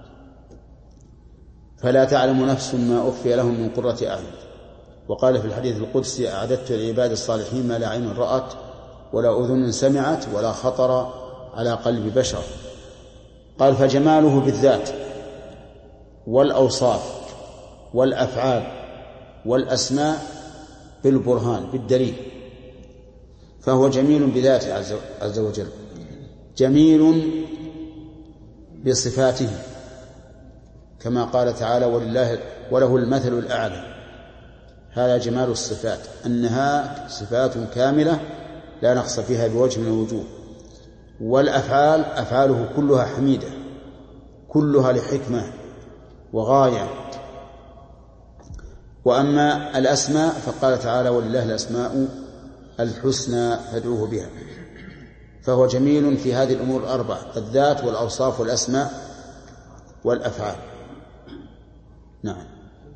S1: فلا تعلم نفس ما أخفي لهم من قرة أعين. وقال في الحديث القدسي: أعددت لعباد الصالحين ما لا عين رأت ولا أذن سمعت ولا خطر على قلب بشر. قال: فجماله بالذات والأوصاف والأفعال والأسماء بالبرهان بالدليل، فهو جميل بذاته عز وجل. جميل بصفاته كما قال تعالى ولله وله المثل الأعلى. هذا جمال الصفات، أنها صفات كاملة لا نقص فيها بوجه من الوجوه. والأفعال أفعاله كلها حميدة، كلها لحكمة وغاية. وأما الأسماء فقال تعالى ولله الأسماء الحسنى فادعوه بها، فهو جميل في هذه الأمور الأربعة: الذات والأوصاف والأسماء والأفعال. نعم.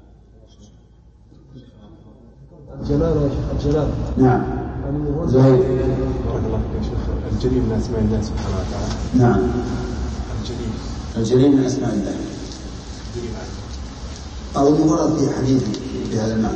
S2: الجلال يا شيخ، الجلال.
S1: نعم. زهير.
S6: بارك الله فيك يا شيخ. الجليل من أسماء الله سبحانه وتعالى.
S1: نعم.
S6: الجليل.
S1: الجليل من أسماء الله. أو المراد في حديث بهذا المعنى.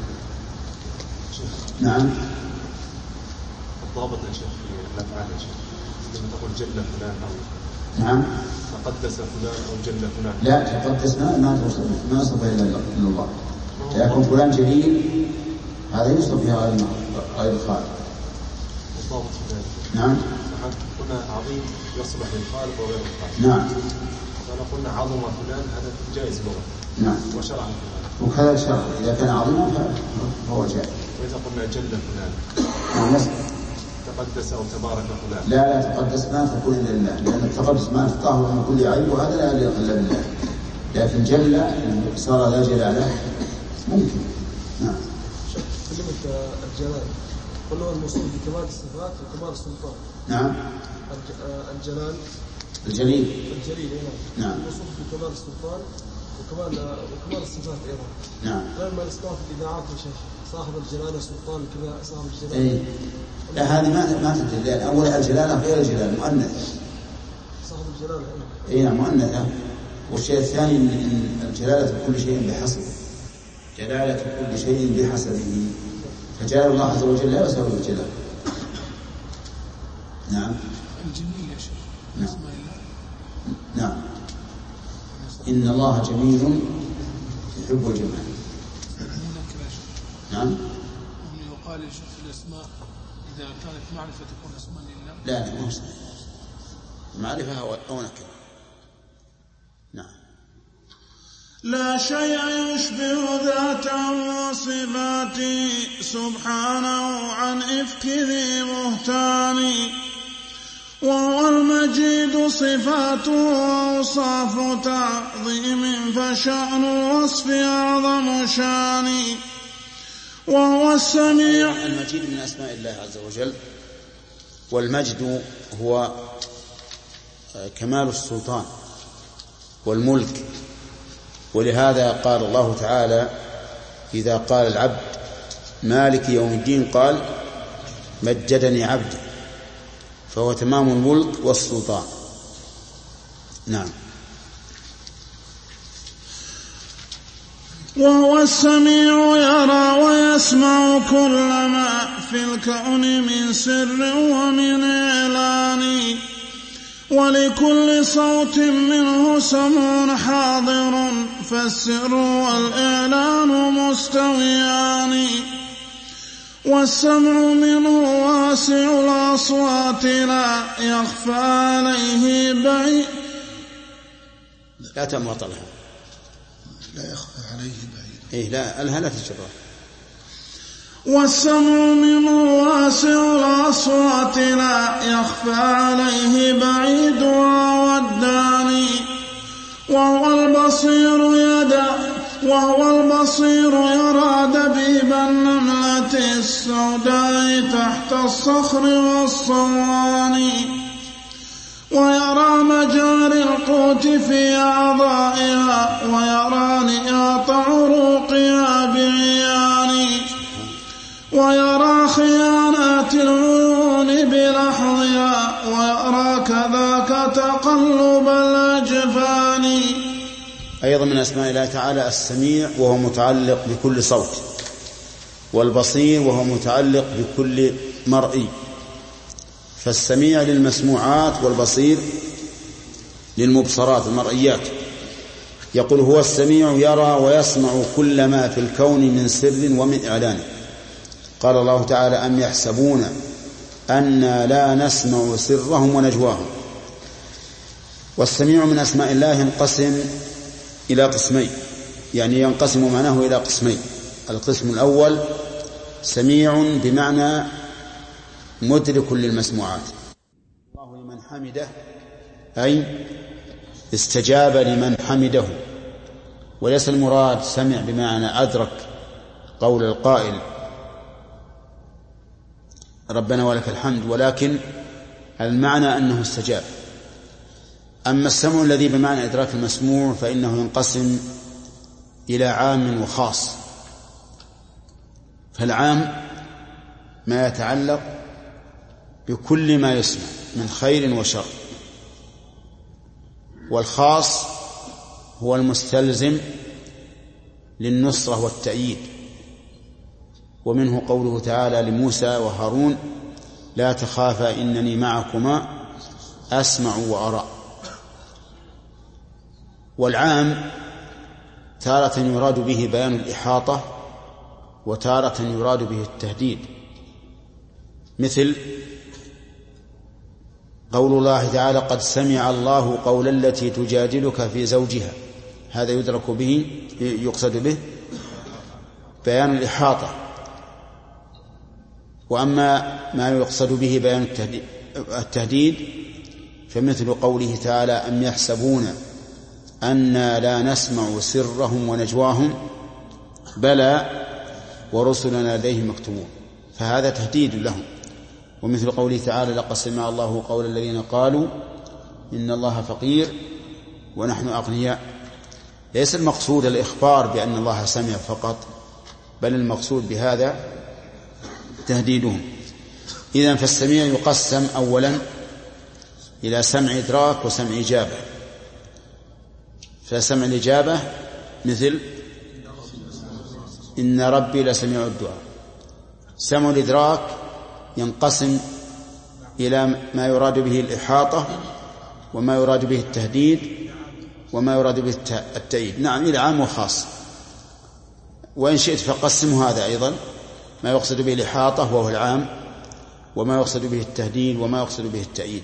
S1: نعم.
S6: الضابط يا شيخ في الأفعال يا شيخ، لما تقول جل فلان أو
S1: نعم
S6: تقدس فلان أو جل فلان.
S1: لا، تقدس ما توصف ما يصف إلا الله، لكن فلان جليل هذا يصف فيها غير الخالق.
S6: الضابط في ذلك.
S1: نعم.
S6: قلنا عظيم يصلح للخالق وغير الخالق.
S1: نعم.
S6: فأنا قلنا عظم فلان هذا جائز لغة.
S1: نعم.
S6: وشرعا
S1: وكذا شرع، إذا كان عظيما فهو جائز.
S6: وإذا قلنا جل فلان
S1: نعم.
S6: تقدس أو تبارك فلان.
S1: لا لا تقدس ما تكون إلا لله، لأن التقدس ما تطهر من كل عيب، وهذا لا يليق إلا بالله. لكن جل صار لا جلاله ممكن. نعم.
S2: كلمة الجلال قلنا هو الموصول بكمال الصفات وكمال السلطان.
S1: نعم.
S2: الجلال
S1: الجليل.
S2: الجليل
S1: نعم.
S2: نعم. الموصول بكمال السلطان وكمال وكمال الصفات أيضا.
S1: نعم.
S2: غير ما نسمع في الإذاعات يا شيخ صاحب الجلالة والسلطان كذا صاحب الجلالة.
S1: إيه. لا هذه ما ما تدل، لأن أول الجلالة غير الجلال مؤنث.
S2: صاحب الجلالة.
S1: إيه نعم مؤنثة. والشيء الثاني أن الجلالة كل شيء بحسبه، جلالة كل شيء بحسبه، فجلال الله عز وجل لا يساوي الجلال. نعم.
S7: الجميل يا شيخ.
S1: نعم. نعم. إن الله جميل يحب الجمال. نعم.
S7: يقال يا شيخ في الأسماء إذا كانت معرفة تكون اسما لله.
S1: لا لا مو معرفة أو نكرة. نعم.
S5: لا شيء يشبه ذاته وصفاته سبحانه عن إفك ذي بهتان، وهو المجيد صفاته وأوصاف تعظيم فشأن وصف أعظم شان، وهو السميع.
S1: المجيد من أسماء الله عز وجل، والمجد هو كمال السلطان والملك. ولهذا قال الله تعالى إذا قال العبد مالك يوم الدين قال مجدني عبدي، فهو تمام الملك والسلطان. نعم.
S5: وهو السميع يرى ويسمع كل ما في الكون من سر ومن إعلان، ولكل صوت منه سمع حاضر، فالسر والإعلان مستويان، والسمع منه واسع الأصوات لا يخفى عليه بعيد.
S1: لا تموت لها.
S7: لا يخفى عليه بعيد.
S1: إيه لا ألها لا تجرى.
S5: والسمع منه واسع الأصوات لا يخفى عليه بعيد والداني، وهو البصير يدع وهو البصير يرى دبيب النملة السوداء تحت الصخر والصوان، ويرى مجاري القوت في أعضائها، ويرى نياط عروقها بعيان، ويرى خيانات العيون بلحظها، ويرى كذاك تقلب الأجفان.
S1: أيضا من أسماء الله تعالى السميع وهو متعلق بكل صوت، والبصير وهو متعلق بكل مرئي، فالسميع للمسموعات والبصير للمبصرات المرئيات. يقول هو السميع يرى ويسمع كل ما في الكون من سر ومن إعلان. قال الله تعالى أم يحسبون أنا لا نسمع سرهم ونجواهم. والسميع من أسماء الله ينقسم إلى قسمين، يعني ينقسم معناه إلى قسمين. القسم الأول سميع بمعنى مدرك للمسموعات، الله لمن حمده أي استجاب لمن حمده، وليس المراد سمع بمعنى أدرك قول القائل ربنا ولك الحمد، ولكن المعنى أنه استجاب. أما السمع الذي بمعنى إدراك المسموع فإنه ينقسم إلى عام وخاص. فالعام ما يتعلق بكل ما يسمع من خير وشر، والخاص هو المستلزم للنصرة والتأييد. ومنه قوله تعالى لموسى وهارون لا تخافا إنني معكما أسمع وأرى. والعام تارة يراد به بيان الإحاطة وتارة يراد به التهديد، مثل قول الله تعالى قد سمع الله قول التي تجادلك في زوجها، هذا يدرك به يقصد به بيان الإحاطة. وأما ما يقصد به بيان التهديد فمثل قوله تعالى أم يحسبون أنا لا نسمع سرهم ونجواهم بلى ورسلنا لديهم مكتوبون، فهذا تهديد لهم. ومثل قوله تعالى لقد سمع الله قول الذين قالوا إن الله فقير ونحن أغنياء. ليس المقصود الإخبار بأن الله سمع فقط، بل المقصود بهذا تهديدهم. إذن فالسميع يقسم أولا إلى سمع إدراك وسمع إجابة. فسمع الإجابة مثل إن ربي لسميع الدعاء. سمع الإدراك ينقسم إلى ما يراد به الإحاطة وما يراد به التهديد وما يراد به التأييد، نعم إلى عام وخاص. وإن شئت فقسم هذا أيضا، ما يقصد به الإحاطة وهو العام، وما يقصد به التهديد وما يقصد به التأييد.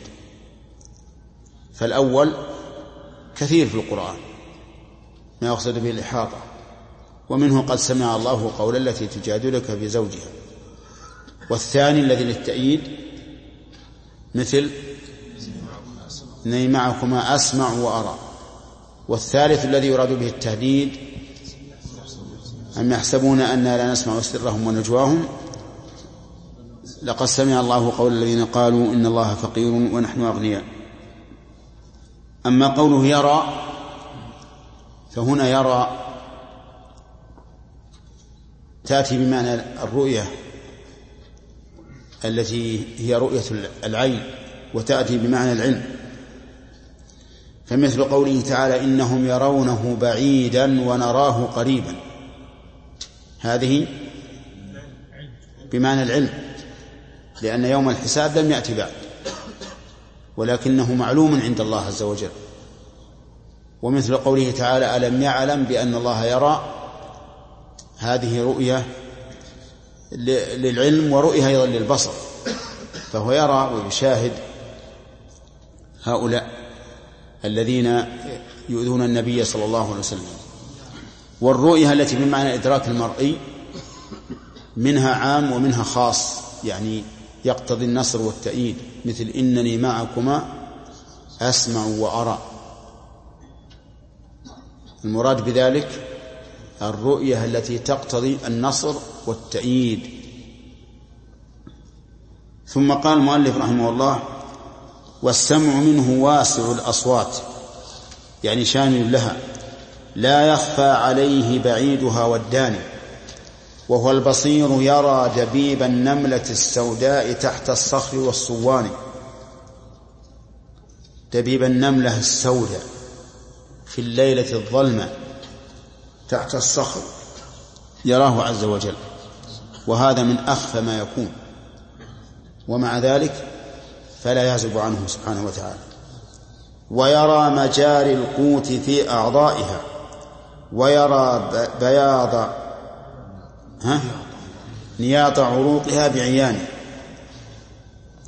S1: فالأول كثير في القرآن ما يقصد به الإحاطة، ومنه قد سمع الله قول التي تجادلك في زوجها. والثاني الذي للتأييد مثل إنني معكما أسمع وأرى. والثالث الذي يراد به التهديد أم يحسبون أننا لا نسمع سرهم ونجواهم لقد سمع الله قول الذين قالوا إن الله فقير ونحن أغنياء. أما قوله يرى فهنا يرى تأتي بمعنى الرؤية التي هي رؤية العين، وتأتي بمعنى العلم. فمثل قوله تعالى إنهم يرونه بعيدا ونراه قريبا، هذه بمعنى العلم، لأن يوم الحساب لم يأتي بعد، ولكنه معلوم عند الله عز وجل. ومثل قوله تعالى ألم يعلم بأن الله يرى، هذه رؤية للعلم ورؤية أيضا للبصر، فهو يرى ويشاهد هؤلاء الذين يؤذون النبي صلى الله عليه وسلم. والرؤية التي بمعنى إدراك المرئي منها عام ومنها خاص، يعني يقتضي النصر والتأييد، مثل إنني معكما أسمع وأرى. المراد بذلك الرؤية التي تقتضي النصر والتأييد. ثم قال المؤلف رحمه الله والسمع منه واسع الأصوات، يعني شامل لها، لا يخفى عليه بعيدها والداني، وهو البصير يرى دبيب النملة السوداء تحت الصخر والصوان. دبيب النملة السوداء في الليلة الظلمة تحت الصخر يراه عز وجل، وهذا من أخفى ما يكون، ومع ذلك فلا يعزب عنه سبحانه وتعالى. ويرى مجاري القوت في أعضائها، ويرى بياض ها نياط عروقها بعيانه.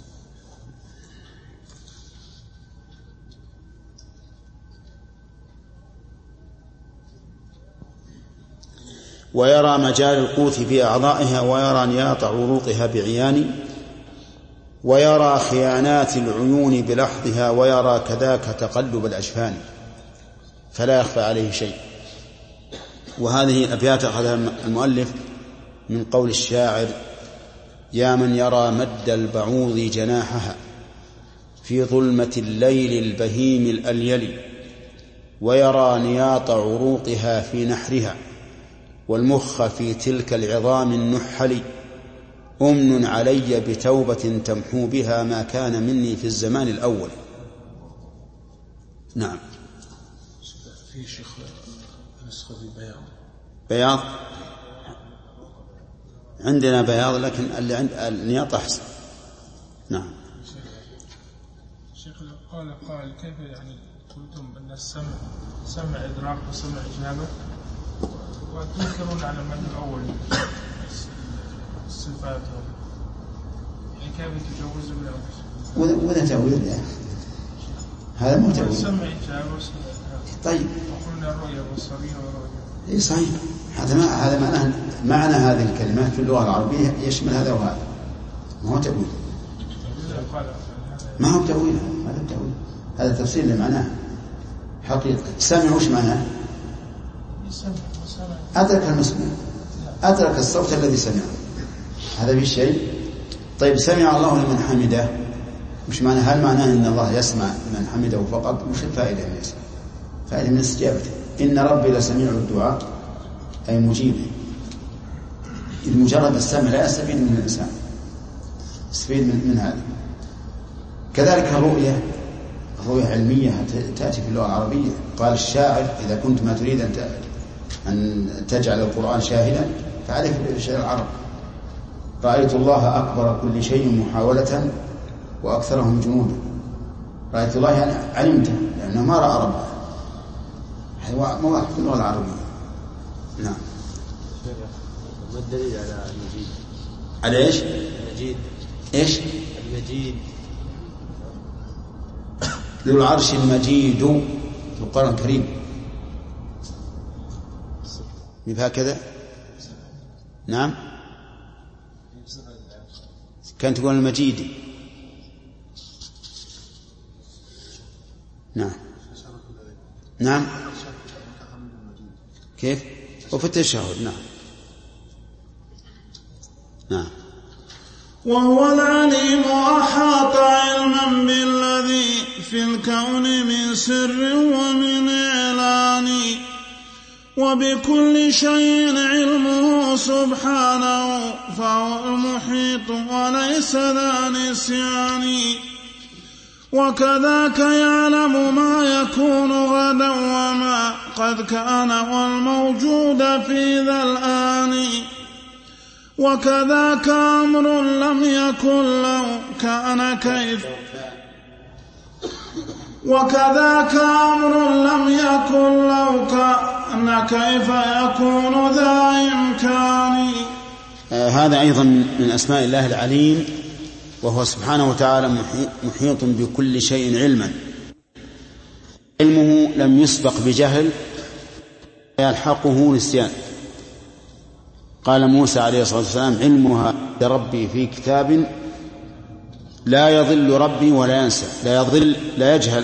S1: ويرى مجال القوت في أعضائها، ويرى نياط عروقها بعيان، ويرى خيانات العيون بلحظها، ويرى كذاك تقلب الأجفان فلا يخفى عليه شيء. وهذه الأبيات أخذها المؤلف من قول الشاعر: يا من يرى مد البعوض جناحها في ظلمة الليل البهيم الأليل، ويرى نياط عروقها في نحرها، والمخ في تلك العظام النحل، أمن علي بتوبة تمحو بها ما كان مني في الزمان الأول. نعم.
S7: في شيخ نسخة بياض
S1: بياض عندنا بياض، لكن اللي عند النياط أحسن. نعم.
S7: شيخ قال قال كيف يعني قلتم أن السمع سمع إدراك وسمع إجابة، وتنكرون على المعنى الأول الصفات، يعني كيف تجوزون له؟
S1: ولا تأويل يعني. هذا مو تأويل.
S7: سمع إجابة وسمع إجابة.
S1: طيب.
S7: وقلنا الرؤية البصرية والرؤية.
S1: إيه صحيح. هذا ما هذا معنى معنى هذه الكلمات في اللغة العربية يشمل هذا وهذا. ما هو تأويل. ما هو تأويل. هذا تأويل. هذا تفسير لمعناه حقيقة. سمع وش معناه؟ أدرك المسموع، أدرك الصوت الذي سمعه، هذا في شيء. طيب سمع الله لمن حمده، مش معنى هل معناه أن الله يسمع من حمده فقط؟ مش الفائدة من يسمع، فائدة من استجابته. إن ربي لسميع الدعاء أي مجيبه. المجرد السمع لا يستفيد من الإنسان، يستفيد من, من هذا. كذلك الرؤية، الرؤية علمية تأتي في اللغة العربية. قال الشاعر: إذا كنت ما تريد أن أن تجعل القرآن شاهدا فعليك بشعر العرب. رأيت الله أكبر كل شيء محاولة وأكثرهم جنودا. رأيت الله يعني علمته، لأنه ما رأى ربه. هذا مواقف في اللغة العربية. نعم.
S2: ما الدليل على المجيد؟
S1: على إيش؟
S2: المجيد.
S1: إيش؟
S2: المجيد.
S1: ذو العرش المجيد في القرآن الكريم بهكذا. نعم. كان تقول المجيد. نعم. نعم. كيف؟ وفي التشهد. نعم. نعم.
S5: وهو العليم أحاط علما بالذي في الكون من سر ومن إعلان، وبكل شيء علمه سبحانه، فهو المحيط وليس ذا نسيان. وكذاك يعلم ما يكون غدا وما قد كان والموجود في ذا الآن. وكذاك أمر لم يكن لو كان كيف وكذاك أمر لم يكن لو كان كيف يكون ذا إمكان.
S1: آه هذا أيضا من أسماء الله العليم، وهو سبحانه وتعالى محيط بكل شيء علما. علمه لم يسبق بجهل يلحقه نسيان. قال موسى عليه الصلاة والسلام: علمها لربي في كتاب لا يضل ربي ولا ينسى. لا يضل لا يجهل،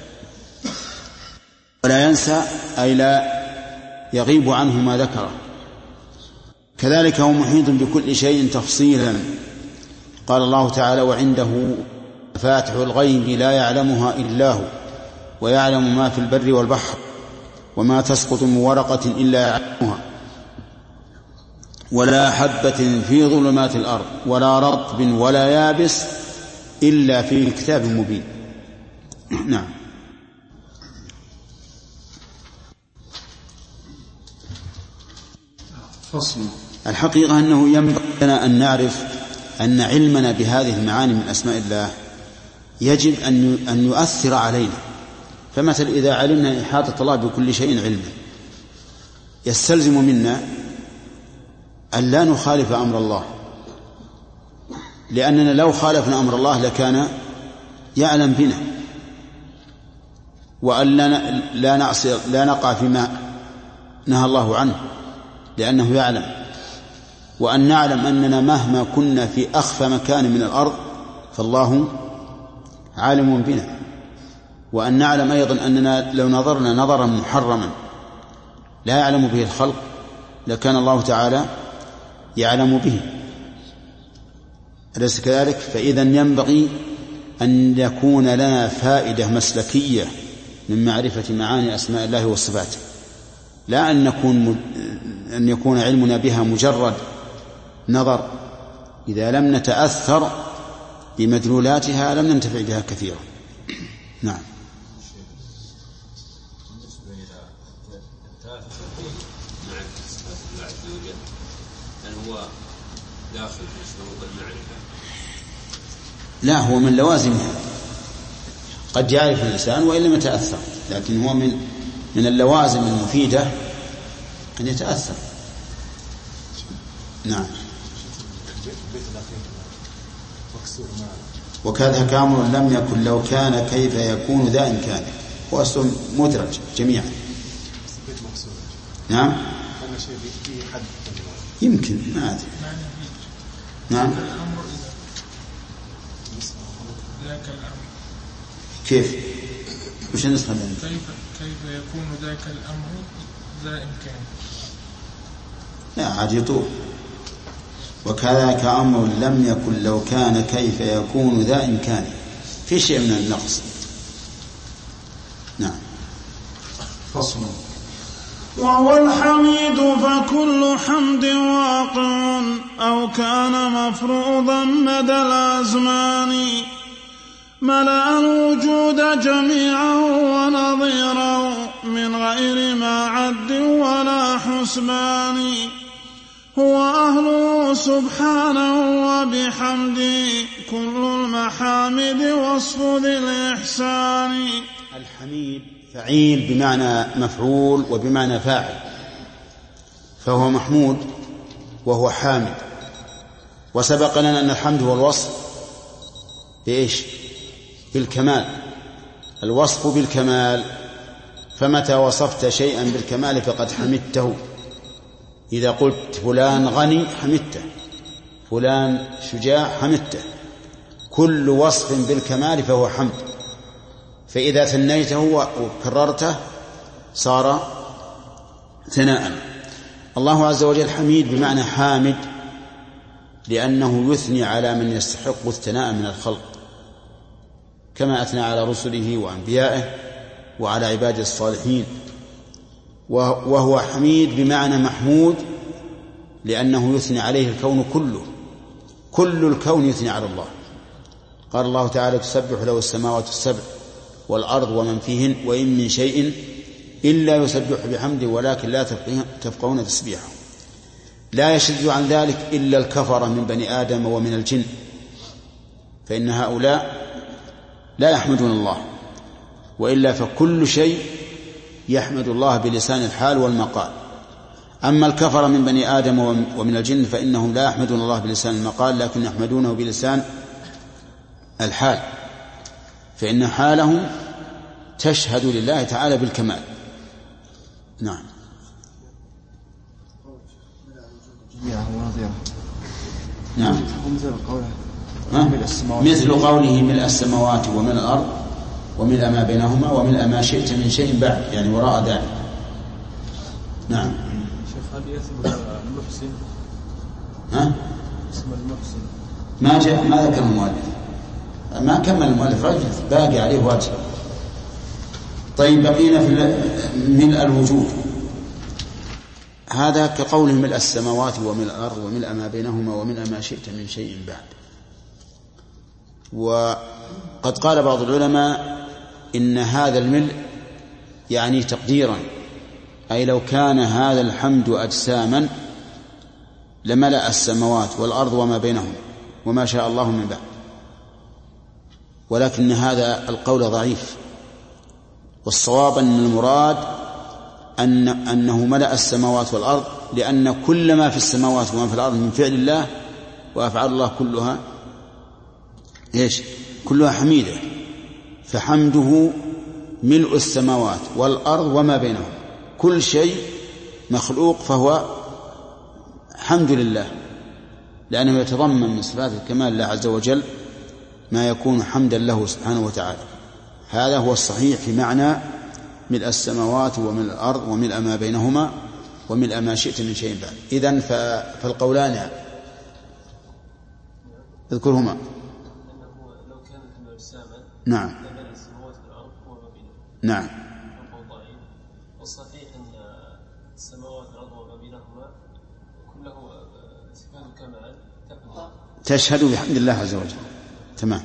S1: ولا ينسى أي لا يغيب عنه ما ذكره. كذلك هو محيط بكل شيء تفصيلا. قال الله تعالى: وعنده مفاتح الغيب لا يعلمها إلا هو، ويعلم ما في البر والبحر، وما تسقط من ورقة إلا يعلمها، ولا حبة في ظلمات الأرض، ولا رطب ولا يابس إلا في كتاب مبين. نعم.
S3: فصل.
S1: الحقيقة أنه ينبغي لنا أن نعرف أن علمنا بهذه المعاني من أسماء الله يجب أن يؤثر علينا. فمثل إذا علمنا إحاطة الله بكل شيء علما، يستلزم منا أن لا نخالف أمر الله، لأننا لو خالفنا أمر الله لكان يعلم بنا، وأن لا نعصي لا نقع فيما نهى الله عنه. لأنه يعلم، وأن نعلم أننا مهما كنا في أخفى مكان من الأرض فالله عالم بنا، وأن نعلم أيضا أننا لو نظرنا نظرا محرما لا يعلم به الخلق لكان الله تعالى يعلم به، أليس كذلك؟ فإذا ينبغي أن يكون لنا فائدة مسلكية من معرفة معاني أسماء الله وصفاته، لا أن نكون أن يكون علمنا بها مجرد نظر، إذا لم نتأثر بمدلولاتها لم ننتفع بها كثيرا. نعم.
S8: بالنسبة إلى التأثر بمعرفة صفات الله عز وجل، هل هو داخل في شروط المعرفة؟
S1: لا، هو من لوازمها، قد يعرف الإنسان وإن لم يتأثر، لكن هو من من اللوازم المفيدة أن يتأثر. نعم. وكذا كامر لم يكن لو كان كيف يكون ذا إن كان، هو أصل مدرج جميعا. نعم. يمكن ما أدري. نعم. كيف؟ وش النسخة لنا؟
S7: كيف كيف يكون ذاك الأمر ذا إمكان؟
S1: لا، عاد يطول. وكذاك أمر لم يكن لو كان كيف يكون ذا إمكان، في شيء من النقص. نعم.
S3: فصل.
S5: وهو الحميد فكل حمد واقع أو كان مفروضا مدى الأزمان، ملأ الوجود جميعا ونظيرا من غير ما عد ولا حسبان، هو أهله سبحانه وبحمده كل المحامد وصف ذي الإحسان.
S1: الحميد فعيل بمعنى مفعول وبمعنى فاعل، فهو محمود وهو حامد. وسبق لنا أن الحمد هو الوصف بإيش؟ بالكمال، الوصف بالكمال. فمتى وصفت شيئا بالكمال فقد حمدته. إذا قلت فلان غني حمدته، فلان شجاع حمدته، كل وصف بالكمال فهو حمد. فإذا ثنيته وكررته صار ثناء. الله عز وجل حميد بمعنى حامد، لأنه يثني على من يستحق الثناء من الخلق، كما أثنى على رسله وأنبيائه وعلى عباده الصالحين. وهو حميد بمعنى محمود، لأنه يثني عليه الكون كله، كل الكون يثني على الله. قال الله تعالى: تسبح له السماوات السبع والأرض ومن فيهن وإن من شيء إلا يسبح بحمده ولكن لا تفقهون تسبيحه. لا يشذ عن ذلك إلا الكفر من بني آدم ومن الجن، فإن هؤلاء لا يحمدون الله، وإلا فكل شيء يحمد الله بلسان الحال والمقال. أما الكفر من بني آدم ومن الجن فإنهم لا يحمدون الله بلسان المقال، لكن يحمدونه بلسان الحال، فإن حالهم تشهد لله تعالى بالكمال. نعم. نعم. مثل قوله ملء السماوات وملء الأرض وملء ما بينهما وملء ما شئت من شيء بعد، يعني وراء ذلك. نعم.
S2: شيخ هل يثبت المحسن؟
S1: ها؟
S2: اسم المحسن
S1: ما جاء، ما ذكر المؤلف، ما كمل المؤلف، رجل باقي عليه واجب. طيب، بقينا في ملء الوجود، هذا كقوله ملء السماوات وملء الأرض وملء ما بينهما وملء ما شئت من شيء بعد. وقد قال بعض العلماء إن هذا الملء يعني تقديرا، أي لو كان هذا الحمد أجساما لملأ السماوات والأرض وما بينهما وما شاء الله من بعد، ولكن هذا القول ضعيف. والصواب أن المراد أن أنه ملأ السماوات والأرض، لأن كل ما في السماوات وما في الأرض من فعل الله وأفعال الله كلها إيش؟ كلها حميدة، فحمده ملء السماوات والأرض وما بينهم، كل شيء مخلوق فهو حمد لله، لأنه يتضمن من صفات الكمال الله عز وجل ما يكون حمدا له سبحانه وتعالى. هذا هو الصحيح في معنى ملء السماوات وملء الأرض وملء ما بينهما وملء ما شئت من شيء بعد. إذن فالقولان اذكرهما.
S2: لو كان كما يسامى
S1: نعم
S2: لبنى السماوات والأرض وما بينهما.
S1: نعم.
S2: والصحيح أن السماوات والأرض وما بينهما كله صفات كمال
S1: تشهد بحمد الله عز وجل. تمام.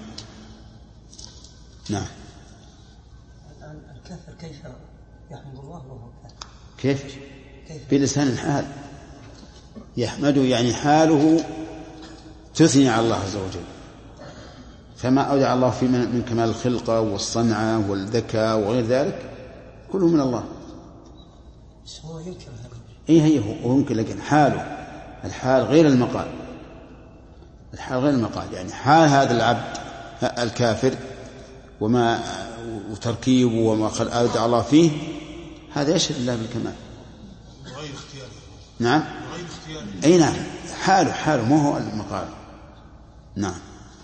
S1: نعم.
S9: الآن الكافر كيف يحمد الله وهو كافر؟
S1: كيف؟
S9: كيف؟
S1: بلسان الحال يحمده، يعني حاله تثني على الله عز وجل، فما أودع الله في من كمال الخلقة والصنعة والذكاء وغير ذلك كله من الله.
S9: هو ينكر هذا.
S1: إيه هي هو ينكر، لكن حاله الحال غير المقال. الحال غير المقال، يعني حال هذا العبد الكافر وما وتركيبه وما أودع الله فيه هذا يشهد الله بالكمال.
S5: غير اختياري.
S1: نعم.
S5: غير اختياري.
S1: أي نعم، حاله حاله ما هو المقال. نعم.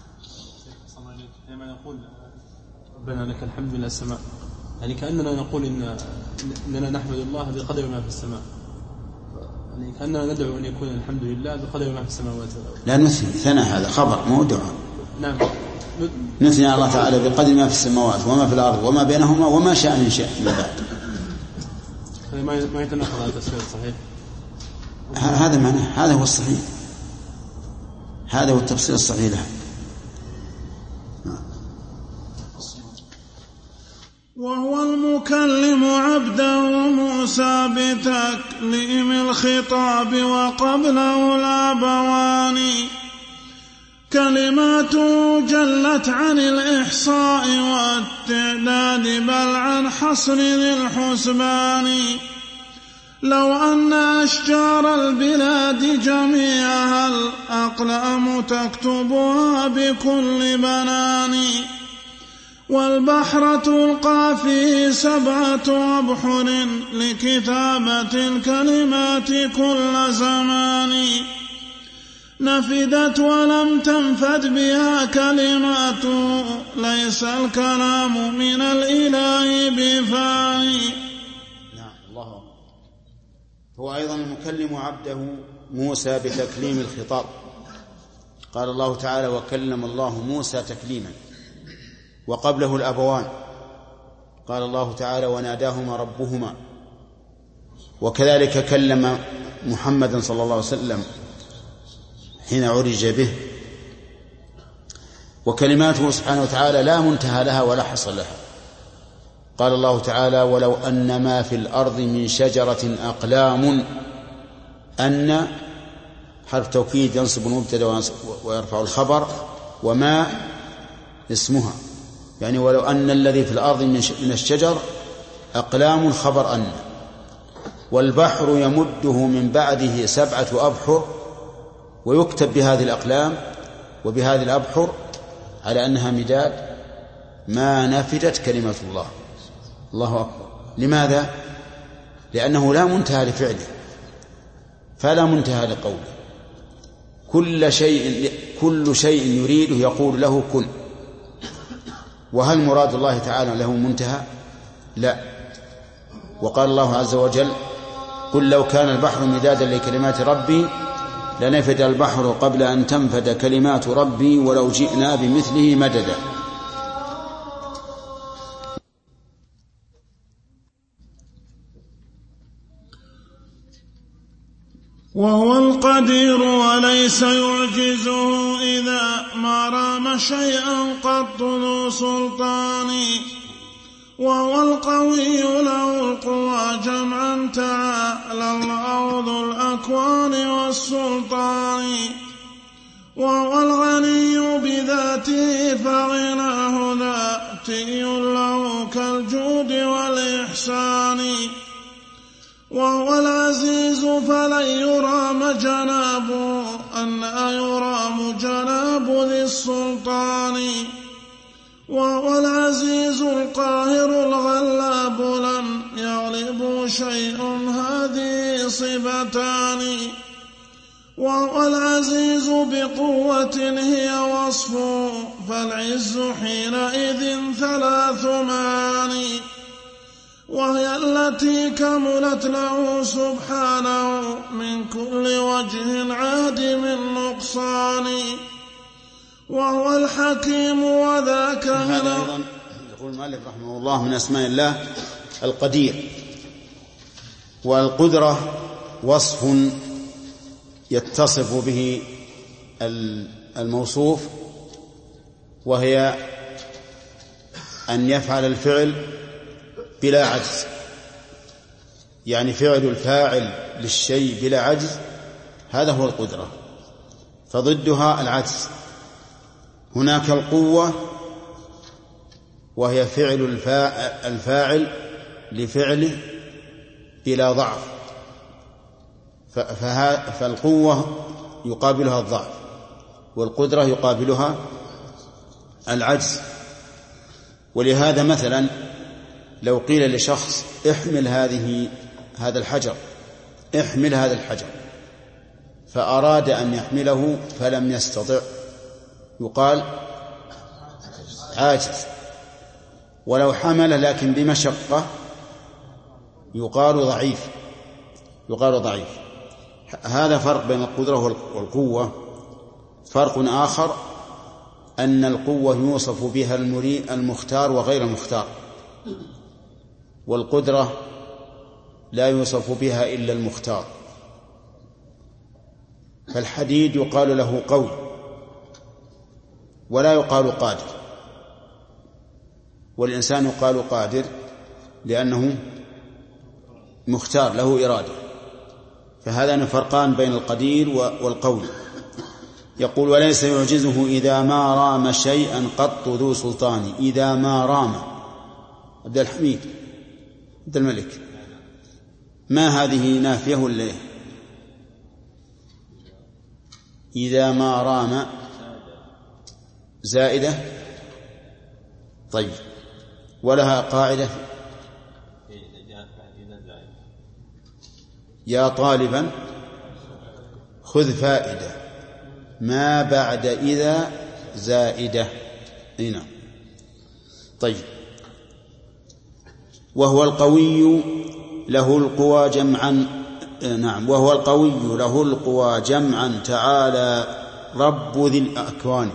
S10: لما نقول ربنا لك الحمد من السماء، يعني كأننا نقول إن إننا نحمد الله بقدر ما في السماء، يعني كأننا ندعو أن يكون الحمد لله بقدر ما في السماوات والأرض.
S1: لا نثني، ثناء هذا خبر مو دعاء.
S10: نعم.
S1: نثني على الله تعالى بقدر ما في السماوات وما في الأرض وما بينهما وما شاء من شيء من بعد.
S10: ما يتناقض على التفسير الصحيح.
S1: هذا معناه، هذا هو الصحيح، هذا هو التفسير الصحيح له.
S5: وهو المكلم عبده موسى بتكليم الخطاب وقبله الأبوان، كلماته جلت عن الإحصاء والتعداد بل عن حصر ذي الحسبان. لو أن أشجار البلاد جميعها الأقلام تكتبها بكل بنان، والبحر تلقى فيه سبعة أبحر لكتابة الكلمات كل زمان، نفدت ولم تنفد بها كلماته، ليس الكلام من الإله بفاني.
S1: نعم. الله أكبر. هو أيضا المكلم عبده موسى بتكليم الخطاب. قال الله تعالى: وكلم الله موسى تكليما. وقبله الأبوان قال الله تعالى: وناداهما ربهما. وكذلك كلم محمدا صلى الله عليه وسلم حين عرج به. وكلماته سبحانه وتعالى لا منتهى لها ولا حصر لها. قال الله تعالى: ولو أن ما في الأرض من شجرة أقلام. أن حرف توكيد ينصب المبتدأ ويرفع الخبر، وما اسمها، يعني ولو أن الذي في الأرض من الشجر أقلام خبر أن. والبحر يمده من بعده سبعة أبحر، ويكتب بهذه الأقلام وبهذه الأبحر على أنها مداد ما نفدت كلمة الله. الله أكبر. لماذا؟ لأنه لا منتهى لفعله فلا منتهى لقوله. كل شيء كل شيء يريده يقول له كن. وهل مراد الله تعالى له منتهى؟ لا. وقال الله عز وجل: قل لو كان البحر مدادا لكلمات ربي لنفد البحر قبل أن تنفد كلمات ربي ولو جئنا بمثله مددا.
S5: وهو القدير وليس يعجزه إذا ما رام شيئا قط ذو سلطان. وهو القوي له القوى جمعا تعالى الله ذو الأكوان والسلطان. وهو الغني بذاته فغناه ذاتي له كالجود والإحسان. وهو العزيز فلن يرام جنابه أن يرام جناب ذي السلطان. وهو العزيز القاهر الغلاب لم يغلب شيء هذه صفتان. وهو العزيز بقوة هي وصف، فالعز حينئذ ثلاث معاني، وهي التي كملت له سبحانه من كل وجه عادم النقصان، وهو الحكيم وذاك من
S1: هذا أيضا يقول المؤلف رحمه الله من أسماء الله القدير. والقدرة وصف يتصف به الموصوف، وهي أن يفعل الفعل بلا عجز، يعني فعل الفاعل للشيء بلا عجز، هذا هو القدرة. فضدها العجز. هناك القوة وهي فعل الفاعل لفعله بلا ضعف، فالقوة يقابلها الضعف، والقدرة يقابلها العجز. ولهذا مثلا لو قيل لشخص احمل هذه هذا الحجر احمل هذا الحجر فأراد أن يحمله فلم يستطع، يقال عاجز. ولو حمل لكن بمشقة يقال ضعيف يقال ضعيف. هذا فرق بين القدرة والقوة. فرق آخر أن القوة يوصف بها المختار وغير المختار، والقدرة لا يوصف بها إلا المختار. فالحديد يقال له قوي ولا يقال قادر، والإنسان يقال قادر لأنه مختار له إرادة. فهذان فرقان بين القدير والقوي. يقول وليس يعجزه إذا ما رام شيئا قط ذو سلطان. إذا ما رام عبد الحميد عبد الملك، ما هذه نافية ولا إيه؟ إذا ما رام زائدة. طيب، ولها قاعدة يا طالبا خذ فائدة ما بعد إذا زائدة. هنا طيب. وهو القوي له القوى جمعا نعم وهو القوي له القوى جمعا تعالى رب ذي الأكوان.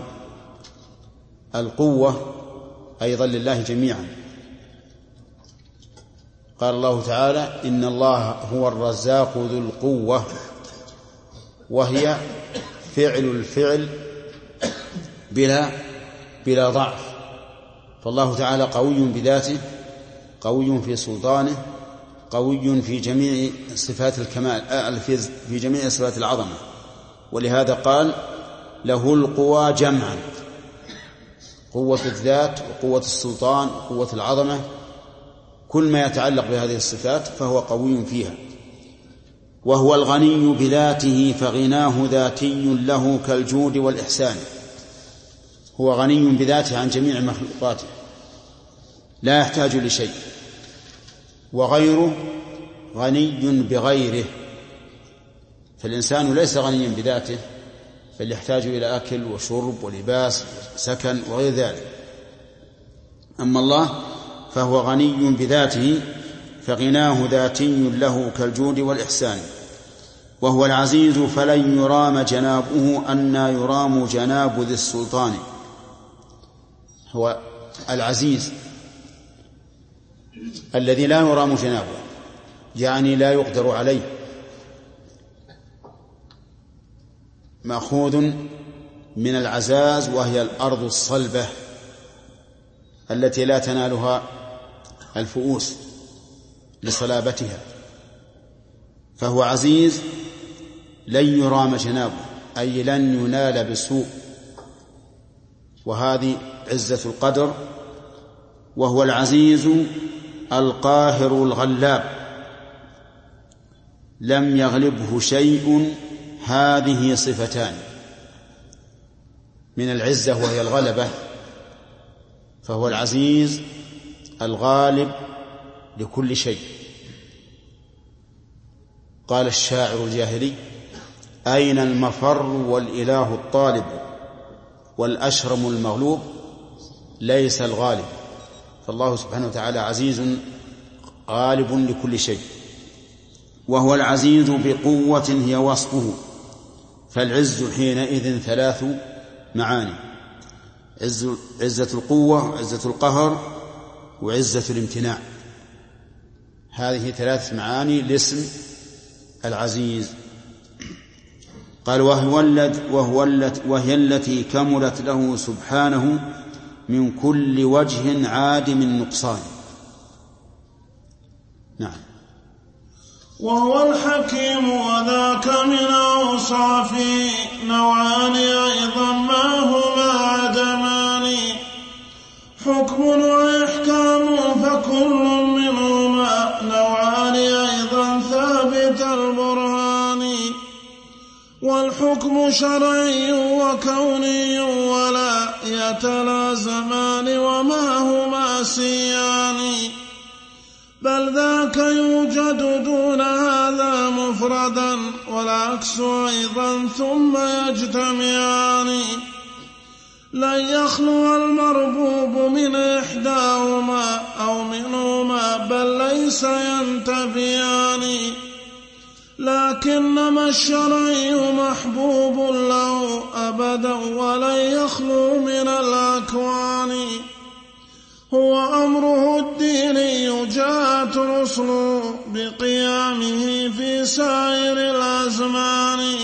S1: القوة أيضا لله جميعا. قال الله تعالى إن الله هو الرزاق ذو القوة، وهي فعل الفعل بلا بلا ضعف. فالله تعالى قوي بذاته، قوي في سلطانه، قوي في جميع صفات الكمال، في جميع صفات العظمة. ولهذا قال له القوى جمعا، قوة الذات وقوة السلطان وقوة العظمة، كل ما يتعلق بهذه الصفات فهو قوي فيها. وهو الغني بذاته فغناه ذاتي له كالجود والإحسان. هو غني بذاته عن جميع مخلوقاته لا يحتاج لشيء، وغيره غني بغيره. فالإنسان ليس غنيا بذاته، بل يحتاج إلى أكل وشرب ولباس وسكن وغير ذلك. أما الله فهو غني بذاته فغناه ذاتي له كالجود والإحسان. وهو العزيز فلن يرام جنابه أنى يرام جناب ذي السلطان. هو العزيز الذي لا يرام جنابه، يعني لا يقدر عليه، مأخوذ من العزاز وهي الأرض الصلبة التي لا تنالها الفؤوس لصلابتها. فهو عزيز لن يرام جنابه، أي لن ينال بسوء، وهذه عزة القدر. وهو العزيز القاهر الغلاب لم يغلبه شيء. هذه صفتان من العزة وهي الغلبة. فهو العزيز الغالب لكل شيء. قال الشاعر الجاهلي أين المفر والإله الطالب والأشرم المغلوب ليس الغالب. فالله سبحانه وتعالى عزيز غالب لكل شيء، وهو العزيز بقوة هي وصفه. فالعز حينئذ ثلاث معاني: عزة القوة، عزة القهر، وعزة الامتناع. هذه ثلاث معاني لاسم العزيز. قال وهو وهو وهي التي كملت له سبحانه من كل وجه عادم النقصان. نعم.
S5: وهو الحكيم وذاك من أوصافه نوعان أيضا ما هما عدمان، حكم وإحكام فكل منهما نوعان أيضا ثابت البرهان. والحكم شرعي وكوني ولا يتلازمان وما هما سيان، بل ذاك يوجد دون هذا مفردا والعكس أيضا ثم يجتمعان. لن يخلو المربوب من إحداهما أو منهما بل ليس ينتفيان، لكنما الشرعي محبوب له أبدا ولن يخلو من الأكوان. هو أمره الديني جاءت رسله بقيامه في سائر الأزمان،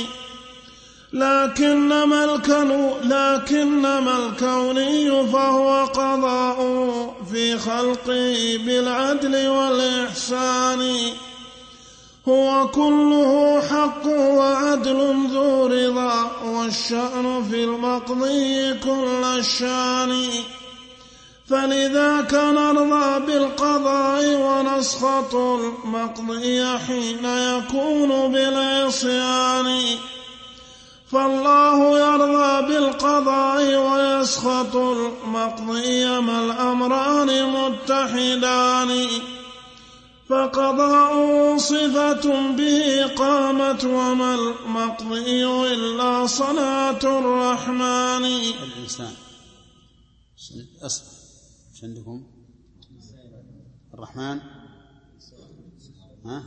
S5: لكنما الكون لكنما الكوني فهو قضاء في خلقه بالعدل والإحسان. هو كله حق وعدل ذو رضا والشأن في المقضي كل الشان. فلذاك نرضى بالقضاء ونسخط المقضي حين يكون بالعصيان. فالله يرضى بالقضاء ويسخط المقضي ما الأمران متحدان. فقضاء صفة به قامت وما المقضي إلا صنعة الرحمن.
S1: الإنسان أصل عندكم الرحمن ها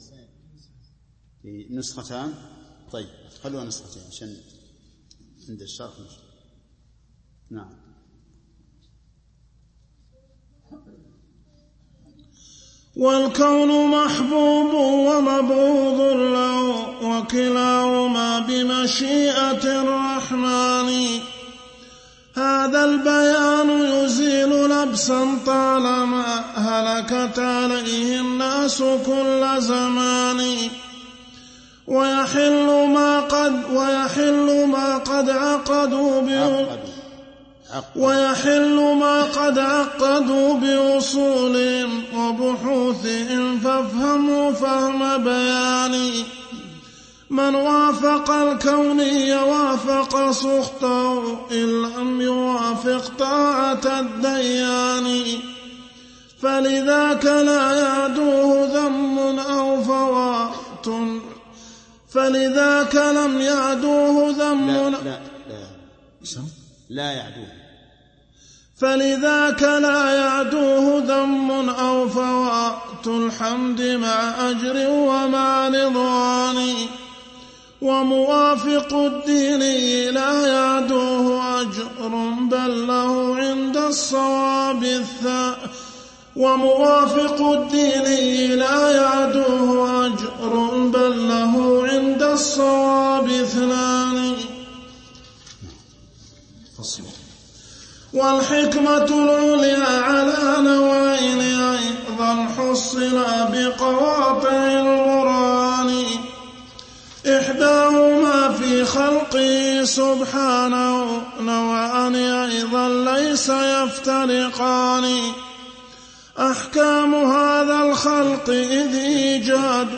S1: في نسختان. طيب خلوها نسختين عشان عند الشرح. نعم.
S5: والكون محبوب ومبغوض له وكلاهما بمشيئة الرحمن. هذا البيان يزيل لبسا طالما هلكت عليه الناس كل زمان. ويحل ما قد ويحل ما قد عقدوا ويحل ما قد عقدوا بأصولهم وبحوثهم فافهموا فهم بياني. من وافق الكوني وافق سخطه إن لم يوافق طاعة الديان. فلذاك لا يعدوه ذم أو فوات فلذاك لم يعدوه ذم
S1: لا لا لا, لا يعدوه
S5: فلذاك لا يعدوه ذم أو فوات الحمد مع أجر ومع رضوان. وموافق الدين لا يعدوه أجر بل له عند الصواب الثاني وموافق الدين لا يعدوه أجر بل له عند الصواب اثنان. والحكمة العليا على نوعين أيضا حصل بقواطع القرآن. إحداهما في خلقه سبحانه نوعان أيضا ليس يفترقان. أحكام هذا الخلق إذ إيجاد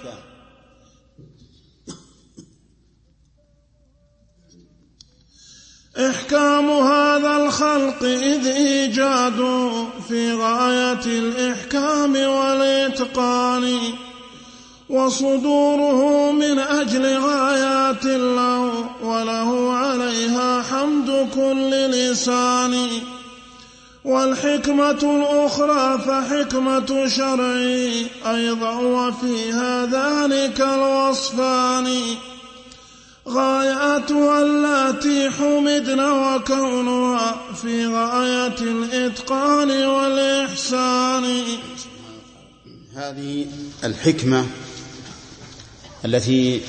S5: إحكام هذا الخلق إذ إيجاد في غاية الإحكام والإتقان. وصدوره من أجل غايات له وله عليها حمد كل لسان. والحكمة الأخرى فحكمة شرعي أيضا وفيها ذلك الوصفان. غاياتها التي حمدن وكونها في غاية الإتقان والإحسان.
S1: هذه الحكمة التي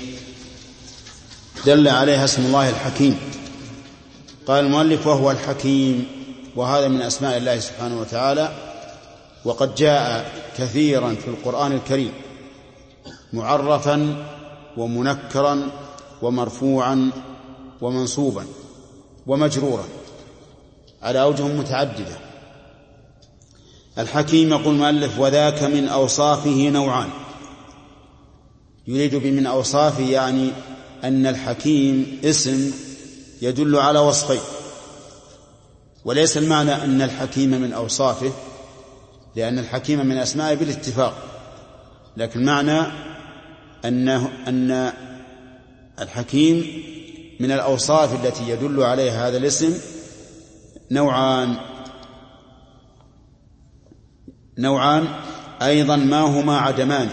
S1: دل عليها اسم الله الحكيم. قال المؤلف وهو الحكيم، وهذا من أسماء الله سبحانه وتعالى، وقد جاء كثيرا في القرآن الكريم معرفا ومنكرا ومرفوعا ومنصوبا ومجرورا على أوجه متعددة. الحكيم يقول المؤلف وذاك من أوصافه نوعان. يريد بمن أوصافه يعني أن الحكيم اسم يدل على وصفين، وليس المعنى أن الحكيم من أوصافه، لأن الحكيم من أسمائه بالاتفاق، لكن معنى أنه أن الحكيم من الأوصاف التي يدل عليها هذا الاسم نوعان نوعان أيضا ما هما عدمان